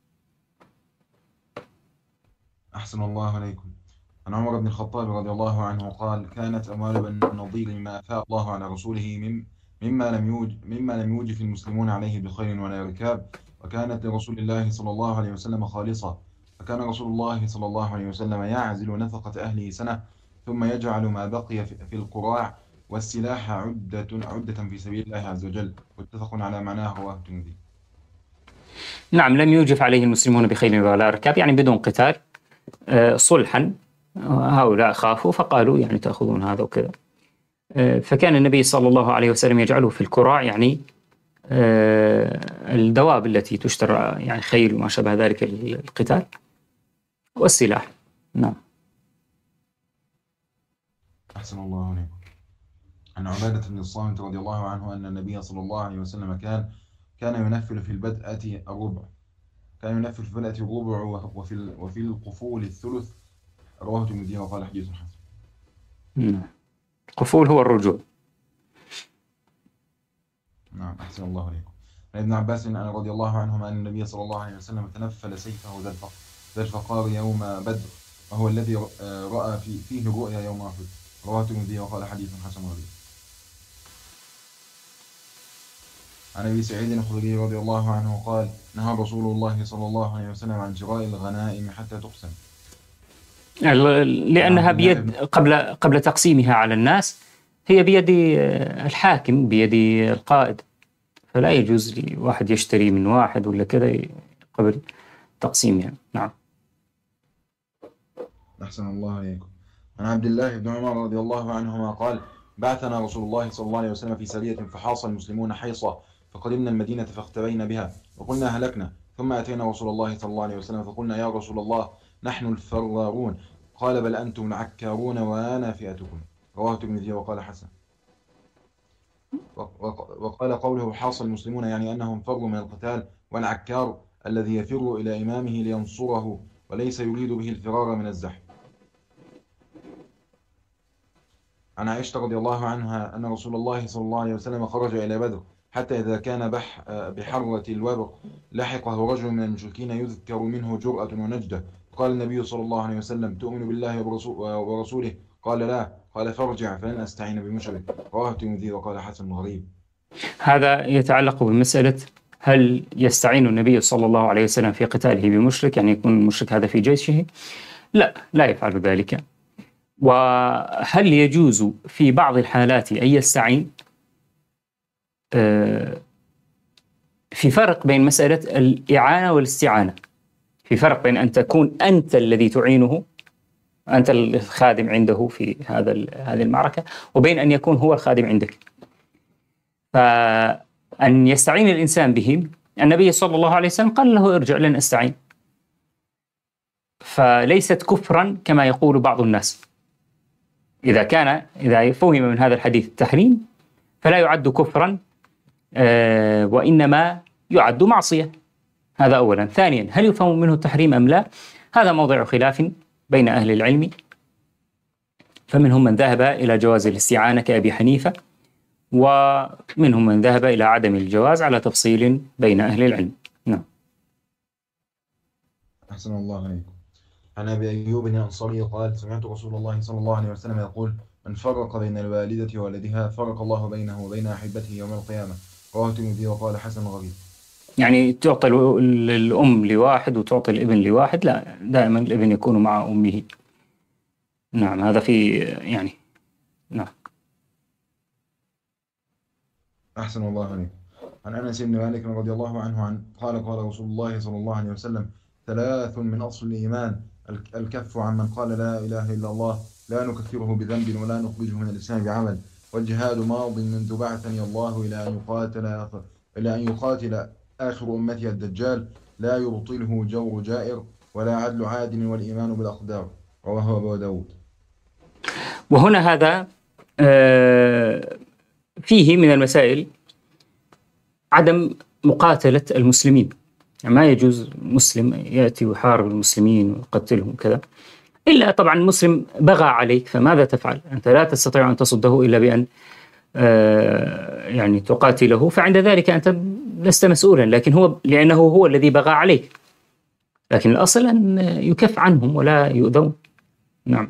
أحسن الله عليكم. عن عمر بن الخطاب رضي الله عنه قال: كانت أموال بني النضير مما أفاء الله على رسوله من مما لم يوج مما لم يوجف المسلمون عليه بخير ولا ركاب، وكانت لرسول الله صلى الله عليه وسلم خالصة، فكان رسول الله صلى الله عليه وسلم يعزل نفقة أهله سنة ثم يجعل ما بقي في القراع والسلاح عدة عدة في سبيل الله عز وجل، متفق على معناه، رواه الترمذي. نعم، لم يوجف عليه المسلمون بخيل ولا ركاب، يعني بدون قتال، آه، صلحا. هؤلاء خافوا فقالوا يعني تأخذون هذا وكذا. آه، فكان النبي صلى الله عليه وسلم يجعله في الكراع، يعني آه، الدواب التي تشترى، يعني خيل وما شابه ذلك القتال، والسلاح. نعم. أحسن الله عليكم. عن عبادة بن الصامت رضي الله عنه أن النبي صلى الله عليه وسلم كان كان ينفل في البدءة الربع كان ينفل في البدءة الربع وفي وفي القفول الثلث، رواه الترمذي وقال حديث حسن. نعم. القفول هو الرجوع. نعم. أحسن الله عليكم. عن ابن عباس أن رضي الله عنهما أن النبي صلى الله عليه وسلم تنفل سيفه ذا الفقار يوم بدر، وهو الذي رأى فيه الرؤيا يوم أحد، رواه الترمذي وقال حديث حسن غريب. عن أبي سعيد الخدري رضي الله عنه قال: نهى رسول الله صلى الله عليه وسلم عن شراء الغنائم حتى تقسم، لأنها بيد قبل قبل تقسيمها على الناس، هي بيد الحاكم، بيد القائد، فلا يجوز لواحد يشتري من واحد ولا كذا قبل تقسيمها. نعم. أحسن الله عليكم. عن عبد الله بن عمر رضي الله عنهما قال: بعثنا رسول الله صلى الله عليه وسلم في سرية فحاص المسلمون حيصة، فقدمنا المدينة فاختبينا بها وقلنا هلكنا، ثم أتينا رسول الله صلى الله عليه وسلم فقلنا: يا رسول الله، نحن الفرارون. قال: بل أنتم العكارون وأنا فئتكم، رواه الترمذي وقال حسن. وقال قوله حاص المسلمون يعني أنهم فروا من القتال، والعكار الذي يفر إلى إمامه لينصره وليس يريد به الفرار من الزحف. عن عائشة رضي الله عنها أن رسول الله صلى الله عليه وسلم خرج إلى بدر، حتى إذا كان بح بحرة الوبر لحقه رجل من المشركين يذكر منه جرأة ونجدة، قال النبي صلى الله عليه وسلم: تؤمن بالله ورسوله؟ قال: لا. قال: فارجع فلن أستعين بمشرك، رواه الترمذي وقال حسن غريب. هذا يتعلق بمسألة هل يستعين النبي صلى الله عليه وسلم في قتاله بمشرك، يعني يكون المشرك هذا في جيشه؟ لا، لا يفعل ذلك. وهل يجوز في بعض الحالات أن يستعين؟ في فرق بين مسألة الإعانة والاستعانة، في فرق بين أن تكون أنت الذي تعينه، أنت الخادم عنده في هذا هذه المعركة، وبين أن يكون هو الخادم عندك. فأن يستعين الإنسان به، النبي صلى الله عليه وسلم قال له: ارجع لن أستعين. فليست كفرا كما يقول بعض الناس. إذا كان إذا فهم من هذا الحديث التحريم فلا يعد كفرا، آه وإنما يعد معصية. هذا أولا. ثانيا، هل يفهم منه التحريم أم لا؟ هذا موضع خلاف بين أهل العلم، فمنهم من ذهب إلى جواز الاستعانة كأبي حنيفة، ومنهم من ذهب إلى عدم الجواز على تفصيل بين أهل العلم. نعم. أحسن الله عليكم. عن أبي أيوب الأنصاري قال: سمعت رسول الله صلى الله عليه وسلم يقول: من فرق بين الوالدة وولدها فرق الله بينه وبين أحبته يوم القيامة، رواه الترمذي وقال حسن غريب. يعني تعطي الأم لواحد وتعطي الابن لواحد؟ لا، دائما الابن يكون مع أمه. نعم، هذا في يعني نعم. أحسن الله عليكم. عن أنس بن مالك رضي الله عنه عن قال: قال رسول الله صلى الله عليه وسلم: ثلاث من أصل الإيمان، الكف عن من قال لا إله إلا الله لا نكفره بذنب ولا نخرجه من الإسلام بعمل، والجهاد ماض منذ بعثني الله إلى أن يقاتل إلى أن يقاتل آخر أمتي الدجال، لا يبطله جور جائر ولا عدل عادل، والإيمان بالأقدار، رواه أبو داود. وهنا هذا فيه من المسائل عدم مقاتلة المسلمين، يعني ما يجوز مسلم يأتي ويحارب المسلمين ويقتلهم كذا، إلا طبعا المسلم بغى عليك، فماذا تفعل؟ أنت لا تستطيع أن تصده إلا بأن يعني تقاتله، فعند ذلك أنت لست مسؤولا، لكن هو لأنه هو الذي بغى عليك، لكن الأصل أن يكف عنهم ولا يؤذون. نعم.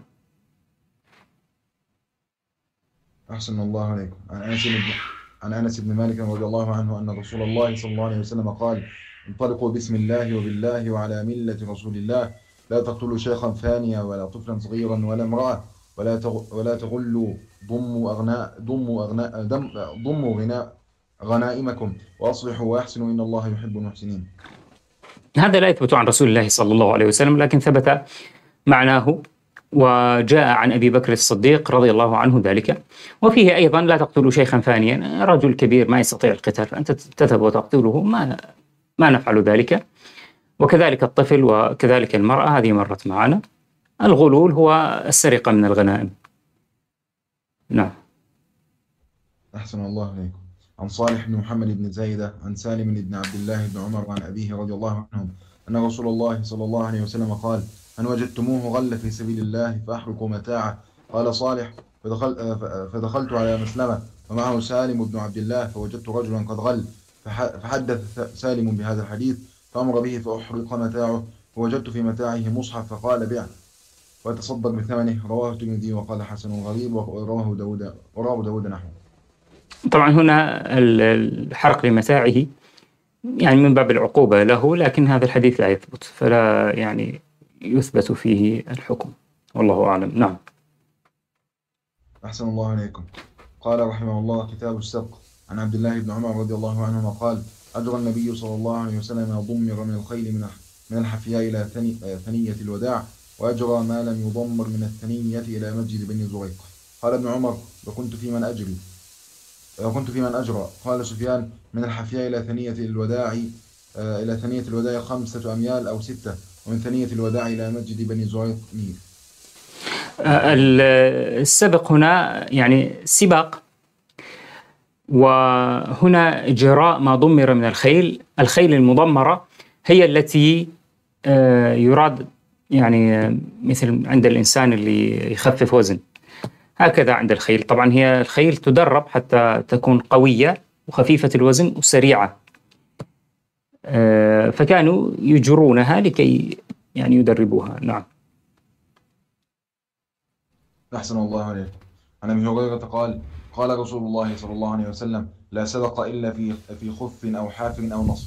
أحسن الله عليكم. عن أنس بن عن أنس بن مالك رضي الله عنه أن رسول الله صلى الله عليه وسلم قال: انطلقوا بسم الله وبالله وعلى ملة رسول الله، لا تقتلوا شيخا ثانيا ولا طفلا صغيرا ولا امرأة، ولا تغ- ولا تغلوا ضموا أغناء ضموا أغناء دم ضموا غناء غنائمكم وأصلحوا وأحسنوا إن الله يحب المحسنين. هذا لا يثبت عن رسول الله صلى الله عليه وسلم، لكن ثبت معناه، وجاء عن أبي بكر الصديق رضي الله عنه ذلك. وفيه أيضا لا تقتلوا شيخا فانيا، رجل كبير ما يستطيع القتال فأنت تذهب وتقتله، ما ما نفعل ذلك. وكذلك الطفل وكذلك المرأة، هذه مرت معنا. الغلول هو السرقة من الغنائم. نعم. أحسن الله إليكم. عن صالح بن محمد بن زايدة عن سالم بن عبد الله بن عمر وعن أبيه رضي الله عنهم أن رسول الله صلى الله عليه وسلم قال: من وجدتموه غل في سبيل الله فأحرقوا متاعه. قال صالح: فدخل فدخلت على مسلمة ومعه سالم بن عبد الله فوجدت رجلا قد غل، فحدث سالم بهذا الحديث فأمر به فأحرق متاعه، فوجدت في متاعه مصحف فقال: بيع وتصدق بثمنه. رواه الترمذي وقال حسن غريب، ورواه داود ورواه داود نحوه. طبعا هنا الحرق لمتاعه يعني من باب العقوبة له، لكن هذا الحديث لا يثبت، فلا يعني يثبت فيه الحكم، والله أعلم. نعم. أحسن الله عليكم. قال رحمه الله: كتاب السبق. عن عبد الله بن عمر رضي الله عنهما قال: أجرى النبي صلى الله عليه وسلم ما ضمر من الخيل من من الحفياء إلى ثني ثنية الوداع، وأجرى ما لم يضمر من الثنية إلى مسجد بني زريق. قال ابن عمر: وكنت في من أجري وكنت في من أجرى. قال سفيان: من الحفياء إلى ثنية الوداع إلى ثنية الوداع خمسة أميال أو ستة، ومن ثنية الوداع إلى مسجد بني زريق ميل. السبق هنا يعني سباق، وهنا إجراء ما ضمر من الخيل. الخيل المضمرة هي التي يراد يعني مثل عند الإنسان اللي يخفف وزن، هكذا عند الخيل. طبعا هي الخيل تدرب حتى تكون قوية وخفيفة الوزن وسريعة، فكانوا يجرونها لكي يعني يدربوها. نعم. أحسن الله عليك. عن أبي هريرة قال: قال رسول الله صلى الله عليه وسلم: لا سبق إلا في في خف أو حافر أو نصف.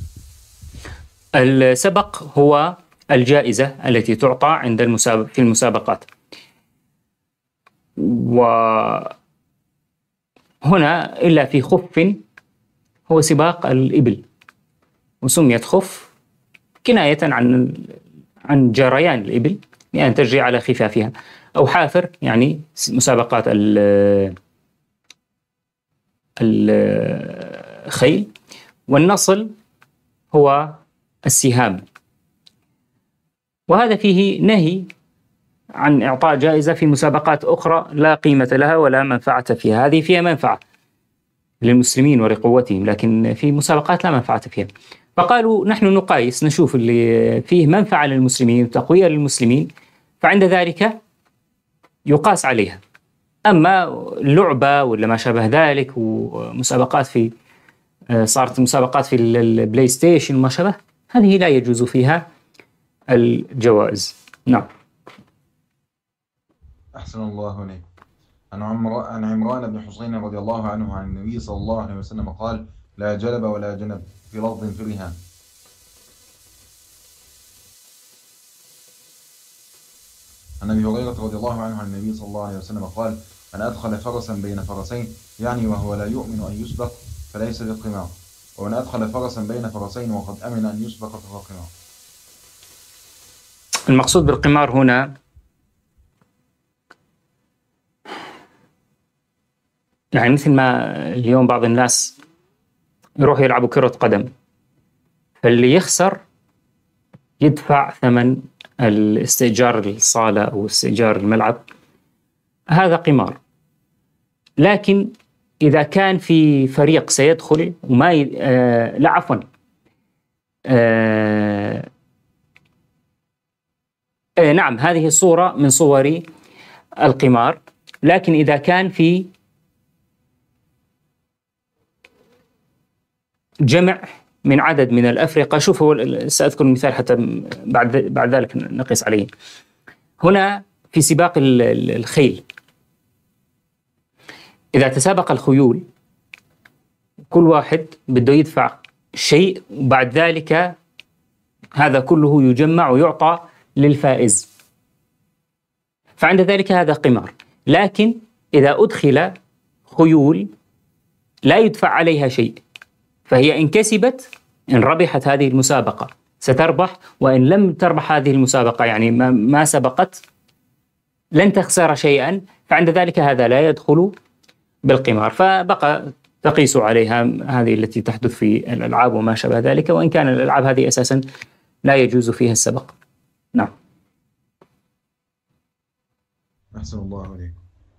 السبق هو الجائزة التي تعطى عند المسابق في المسابقات، وهنا إلا في خف هو سباق الإبل، وسميت خف كناية عن عن جريان الإبل، يعني تجري على خفافها، أو حافر يعني مسابقات الخيل، والنصل هو السهام. وهذا فيه نهي عن إعطاء جائزة في مسابقات أخرى لا قيمة لها ولا منفعة فيها. هذه فيها منفعة للمسلمين ولقوتهم، لكن في مسابقات لا منفعة فيها. فقالوا نحن نقايس، نشوف اللي فيه منفعة للمسلمين وتقوية للمسلمين، فعند ذلك يقاس عليها. أما اللعبة ولا ما شابه ذلك ومسابقات في صارت مسابقات في البلاي ستيشن وما شابه، هذه لا يجوز فيها الجوائز. نعم. أحسن الله عليك. عن عمر عن عمران بن حصين رضي الله عنه عن النبي صلى الله عليه وسلم قال: لا جلب ولا جنب في لفظ في الرهان. عن أبي هريرة رضي الله عنه عن النبي صلى الله عليه وسلم قال: من أدخل فرسا بين فرسين يعني وهو لا يؤمن أن يسبق فليس بقمار، ومن أدخل فرسا بين فرسين وقد أمن أن يسبق فهو قمار. المقصود بالقمار هنا يعني مثل ما اليوم بعض الناس يروحوا يلعبوا كرة قدم، فاللي يخسر يدفع ثمن الاستئجار الصالة أو استئجار الملعب، هذا قمار. لكن إذا كان في فريق سيدخل وما ي... آه... لا عفوا آه... آه... نعم، هذه صورة من صور القمار. لكن إذا كان في جمع من عدد من الأفرقة، شوفوا سأذكر مثال حتى بعد بعد ذلك نقيس عليه. هنا في سباق الخيل، إذا تسابق الخيول كل واحد بده يدفع شيء، وبعد ذلك هذا كله يجمع ويعطى للفائز، فعند ذلك هذا قمار. لكن إذا أدخل خيول لا يدفع عليها شيء، فهي إن كسبت، إن ربحت هذه المسابقة ستربح، وإن لم تربح هذه المسابقة يعني ما, ما سبقت لن تخسر شيئا، فعند ذلك هذا لا يدخل بالقمار. فبقى تقيس عليها هذه التي تحدث في الألعاب وما شابه ذلك، وإن كان الألعاب هذه أساسا لا يجوز فيها السبق. نعم. أحسن الله عليكم.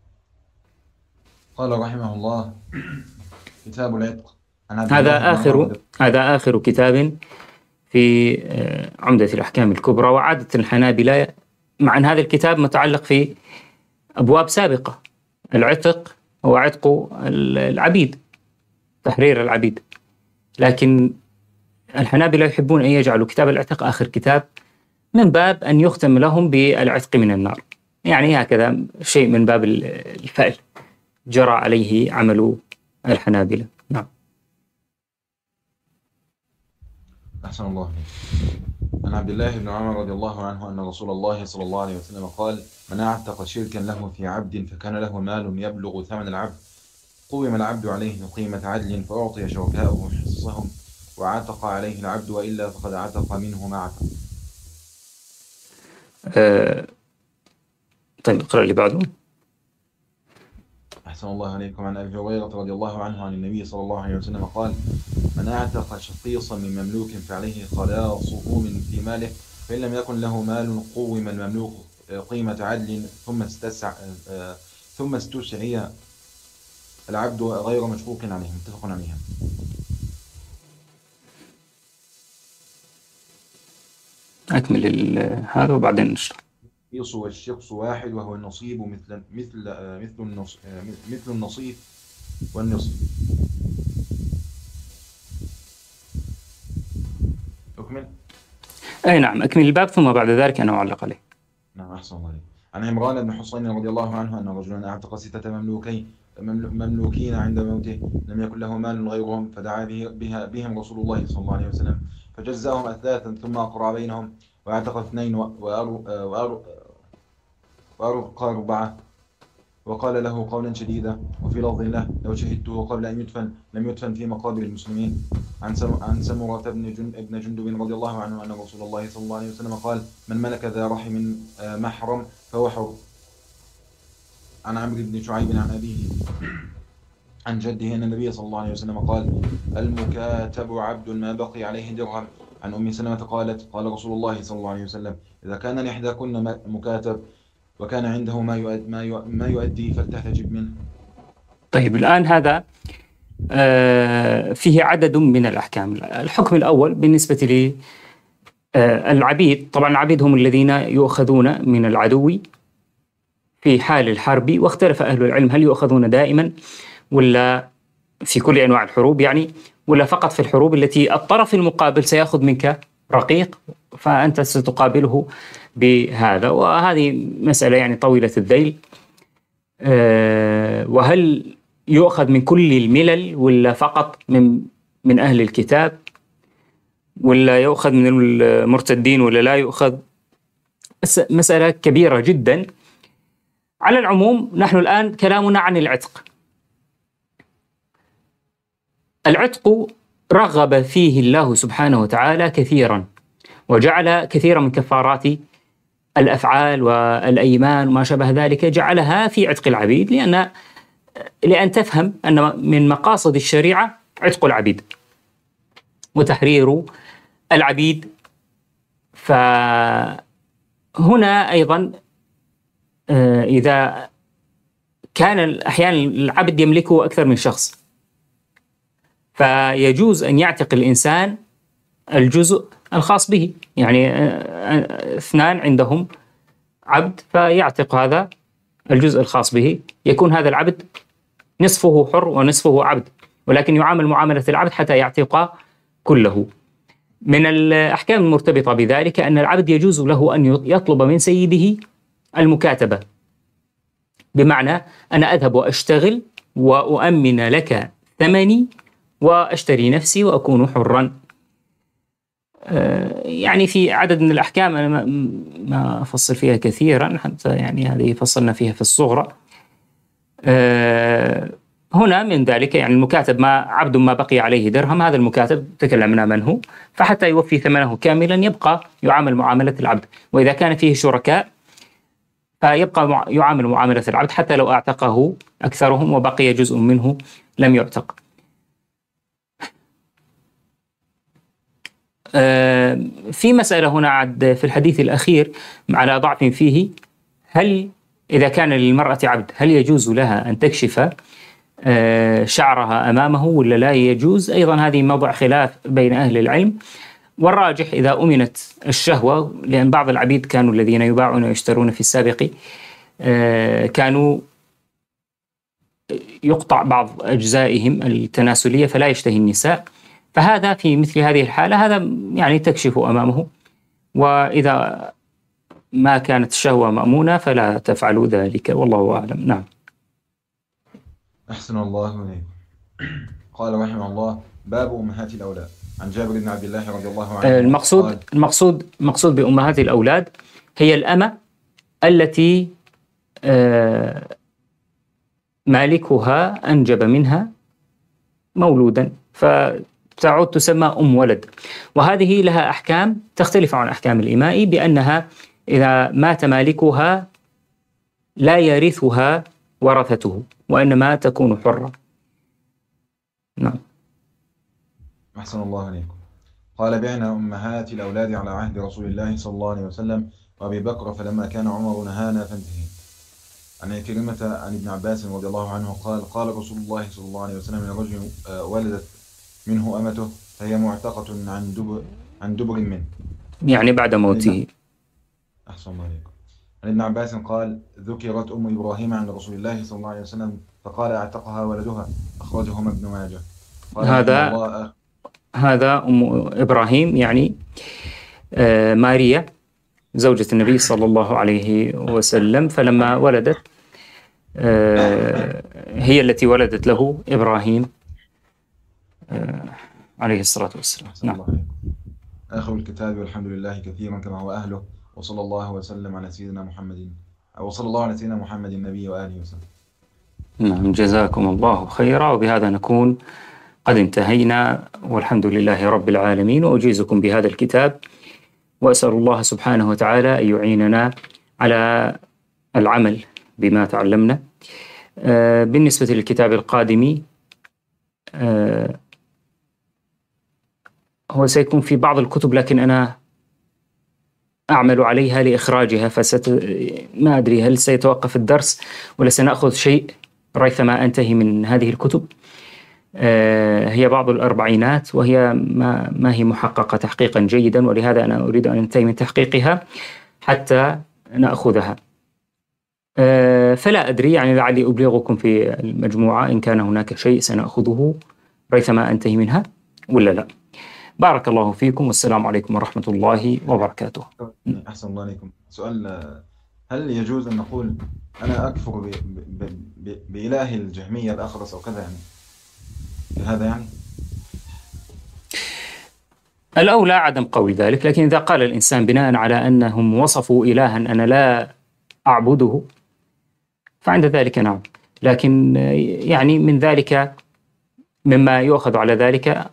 قال رحمه الله: كتاب العتق. هذا آخر هذا آخر كتاب في عمدة الأحكام الكبرى. وعادة الحنابلة مع أن هذا الكتاب متعلق في أبواب سابقة. العتق هو عتق العبيد، تحرير العبيد، لكن الحنابلة يحبون أن يجعلوا كتاب العتق آخر كتاب من باب أن يختم لهم بالعتق من النار، يعني هكذا شيء من باب الفأل جرى عليه عمل الحنابلة. نعم. أحسن الله عليك. عن عبد الله بن عمر رضي الله عنه أن رسول الله صلى الله عليه وسلم قال: من أعتق شركا له في عبد فكان له مال يبلغ ثمن العبد قوم العبد عليه قيمة عدل فأعطي شركاؤه حصصهم وعتق عليه العبد، وإلا فقد عتق منه ما عتق. أه طيب اقرأ اللي بعده. أحسن الله عليكم. عن أبي هريرة رضي الله عنه عن النبي صلى الله عليه وسلم قال: من أعتق شقيصا من مملوك فعليه خلاصه من في ماله، فإن لم يكن له مال قوم المملوك قيمة عدل ثم استسع ثم استسعي العبد غير مشكوك عليه. متفق عليها. أكمل هذا وبعدين نشرح. الشقيص والشقص واحد، وهو النصيب مثل مثل مثل النص مثل النصيب والنصف. أكمل. أي نعم، أكمل الباب ثم بعد ذلك أنا أعلق عليه. نعم أحسن الله عليك. عن عمران بن حصين رضي الله عنه أن رجلا أعتق ستة مملوكين مملوكين عند موته لم يكن له مال غيرهم، فدعا بها بهم رسول الله صلى الله عليه وسلم فجزاهم أثلاثا ثم أقرع بينهم، وأعتق اثنين وأرق أربعة، وقال له قولا شديدا. وفي لفظ له: لو شهدته قبل أن يدفن لم يدفن في مقابر المسلمين. عن عن سمرة بن ابن جندب رضي الله عنه أن رسول الله صلى الله عليه وسلم قال: من ملك ذا رحم محرم فهو حر. عن عمرو بن شعيب عن أبيه عن جده أن النبي صلى الله عليه وسلم قال: المكاتب عبد ما بقي عليه درهم. عن أم سلمة قالت: قال رسول الله صلى الله عليه وسلم: إذا كان لإحداكن مكاتب وكان عنده ما يؤدي, ما يؤدي فلتحتجب منه. طيب الآن هذا فيه عدد من الأحكام. الحكم الأول بالنسبة للعبيد، طبعا العبيد هم الذين يؤخذون من العدو في حال الحرب، واختلف أهل العلم هل يؤخذون دائما ولا في كل أنواع الحروب يعني، ولا فقط في الحروب التي الطرف المقابل سيأخذ منك رقيق فأنت ستقابله بهذا. وهذه مسألة يعني طويلة الذيل. أه وهل يؤخذ من كل الملل ولا فقط من من أهل الكتاب، ولا يؤخذ من المرتدين ولا لا يؤخذ؟ مسألة كبيرة جدا. على العموم نحن الآن كلامنا عن العتق. العتق رغب فيه الله سبحانه وتعالى كثيرا، وجعل كثيرا من كفارات الأفعال والأيمان وما شابه ذلك جعلها في عتق العبيد، لأن لأن تفهم أن من مقاصد الشريعة عتق العبيد وتحرير العبيد. فهنا أيضا إذا كان أحيانا العبد يملكه أكثر من شخص، فيجوز أن يعتق الإنسان الجزء الخاص به، يعني اثنان عندهم عبد فيعتق هذا الجزء الخاص به، يكون هذا العبد نصفه حر ونصفه عبد، ولكن يعامل معاملة العبد حتى يعتق كله. من الأحكام المرتبطة بذلك أن العبد يجوز له أن يطلب من سيده المكاتبة، بمعنى أنا أذهب وأشتغل وأؤمن لك ثمني وأشتري نفسي وأكون حرا. يعني في عدد من الأحكام أنا ما أفصل فيها كثيرا، حتى يعني هذه فصلنا فيها في الصغرى، آه هنا من ذلك يعني المكاتب ما عبد ما بقي عليه درهم، هذا المكاتب تكلمنا من هو، فحتى يوفي ثمنه كاملا يبقى يعامل معاملة العبد. وإذا كان فيه شركاء فيبقى يعامل معاملة العبد حتى لو أعتقه أكثرهم وبقي جزء منه لم يعتق. آه في مسألة هنا عد في الحديث الأخير على ضعف فيه، هل إذا كان للمرأة عبد هل يجوز لها أن تكشف شعرها أمامه ولا لا يجوز؟ أيضا هذه موضع خلاف بين أهل العلم، والراجح إذا أمنت الشهوة، لأن بعض العبيد كانوا الذين يباعون ويشترون في السابق كانوا يقطع بعض أجزائهم التناسلية فلا يشتهي النساء، فهذا في مثل هذه الحالة هذا يعني تكشف أمامه، وإذا ما كانت الشهوة مأمونة فلا تفعلوا ذلك، والله أعلم. نعم. أحسن الله إليك. قال رحمه الله: باب أمهات الأولاد. عن جابر بن عبد الله رضي الله عنه. المقصود المقصود المقصود بأمهات الأولاد هي الأمة التي مالكها أنجب منها مولودا فتعود تسمى أم ولد، وهذه لها أحكام تختلف عن أحكام الإماء، بأنها إذا مات مالكها لا يرثها ورثته وإنما تكون حرة. نعم. أحسن الله عليكم. قال: بعنا أمهات الأولاد على عهد رسول الله صلى الله عليه وسلم وأبي بكر، فلما كان عمر نهانا فانتهينا. عن كلمة عن ابن عباس رضي الله عنه قال: قال رسول الله صلى الله عليه وسلم: لرجل ولدت منه أمته فهي معتقة عن دبر عن دبر منه، يعني بعد موته. أحسن الله عليكم. عن ابن عباس قال: ذكرت أم إبراهيم عند رسول الله صلى الله عليه وسلم فقال: اعتقها ولدها، أخرجهما ابن ماجه. هذا هذا أم إبراهيم يعني آه ماريا زوجة النبي صلى الله عليه وسلم، فلما ولدت آه هي التي ولدت له إبراهيم آه عليه الصلاة والسلام. نعم. آخر الكتاب: والحمد لله كثيرا كما هو أهله، وصلى الله وسلم على سيدنا محمد أو صلى الله على سيدنا محمد النبي وآله وسلم. نعم، جزاكم الله خيرا، وبهذا نكون قد انتهينا، والحمد لله رب العالمين. وأجيزكم بهذا الكتاب، وأسأل الله سبحانه وتعالى أن يعيننا على العمل بما تعلمنا. آه بالنسبة للكتاب القادم آه هو سيكون في بعض الكتب، لكن أنا أعمل عليها لإخراجها، فست ما أدري هل سيتوقف الدرس ولا سنأخذ شيء ريثما أنتهي من هذه الكتب. آه هي بعض الأربعينات، وهي ما, ما هي محققة تحقيقا جيدا، ولهذا أنا أريد أن أنتهي من تحقيقها حتى نأخذها. آه فلا أدري، يعني لعلي أبلغكم في المجموعة إن كان هناك شيء سنأخذه ريثما أنتهي منها ولا لا. بارك الله فيكم، والسلام عليكم ورحمة الله وبركاته. أحسن الله عليكم. سؤال: هل يجوز أن نقول أنا أكفر ب... ب... ب... بإله الجهمية الأخرس أو كذا، يعني هذا يعني؟ الأولى عدم قول ذلك، لكن إذا قال الإنسان بناء على أنهم وصفوا إلها أنا لا أعبده فعند ذلك نعم، لكن يعني من ذلك مما يؤخذ على ذلك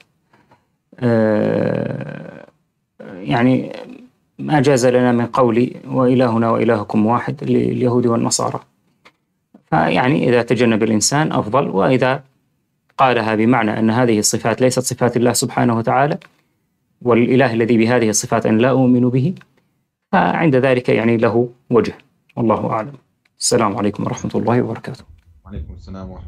آه يعني ما جاز لنا من قول وإلهنا وإلهكم واحد لليهود والنصارى، فيعني إذا تجنب الإنسان أفضل، وإذا قالها بمعنى أن هذه الصفات ليست صفات الله سبحانه وتعالى، والإله الذي بهذه الصفات أن لا أؤمن به، فعند ذلك يعني له وجه، والله أعلم. السلام عليكم ورحمة الله وبركاته. وعليكم السلام ورحمة الله.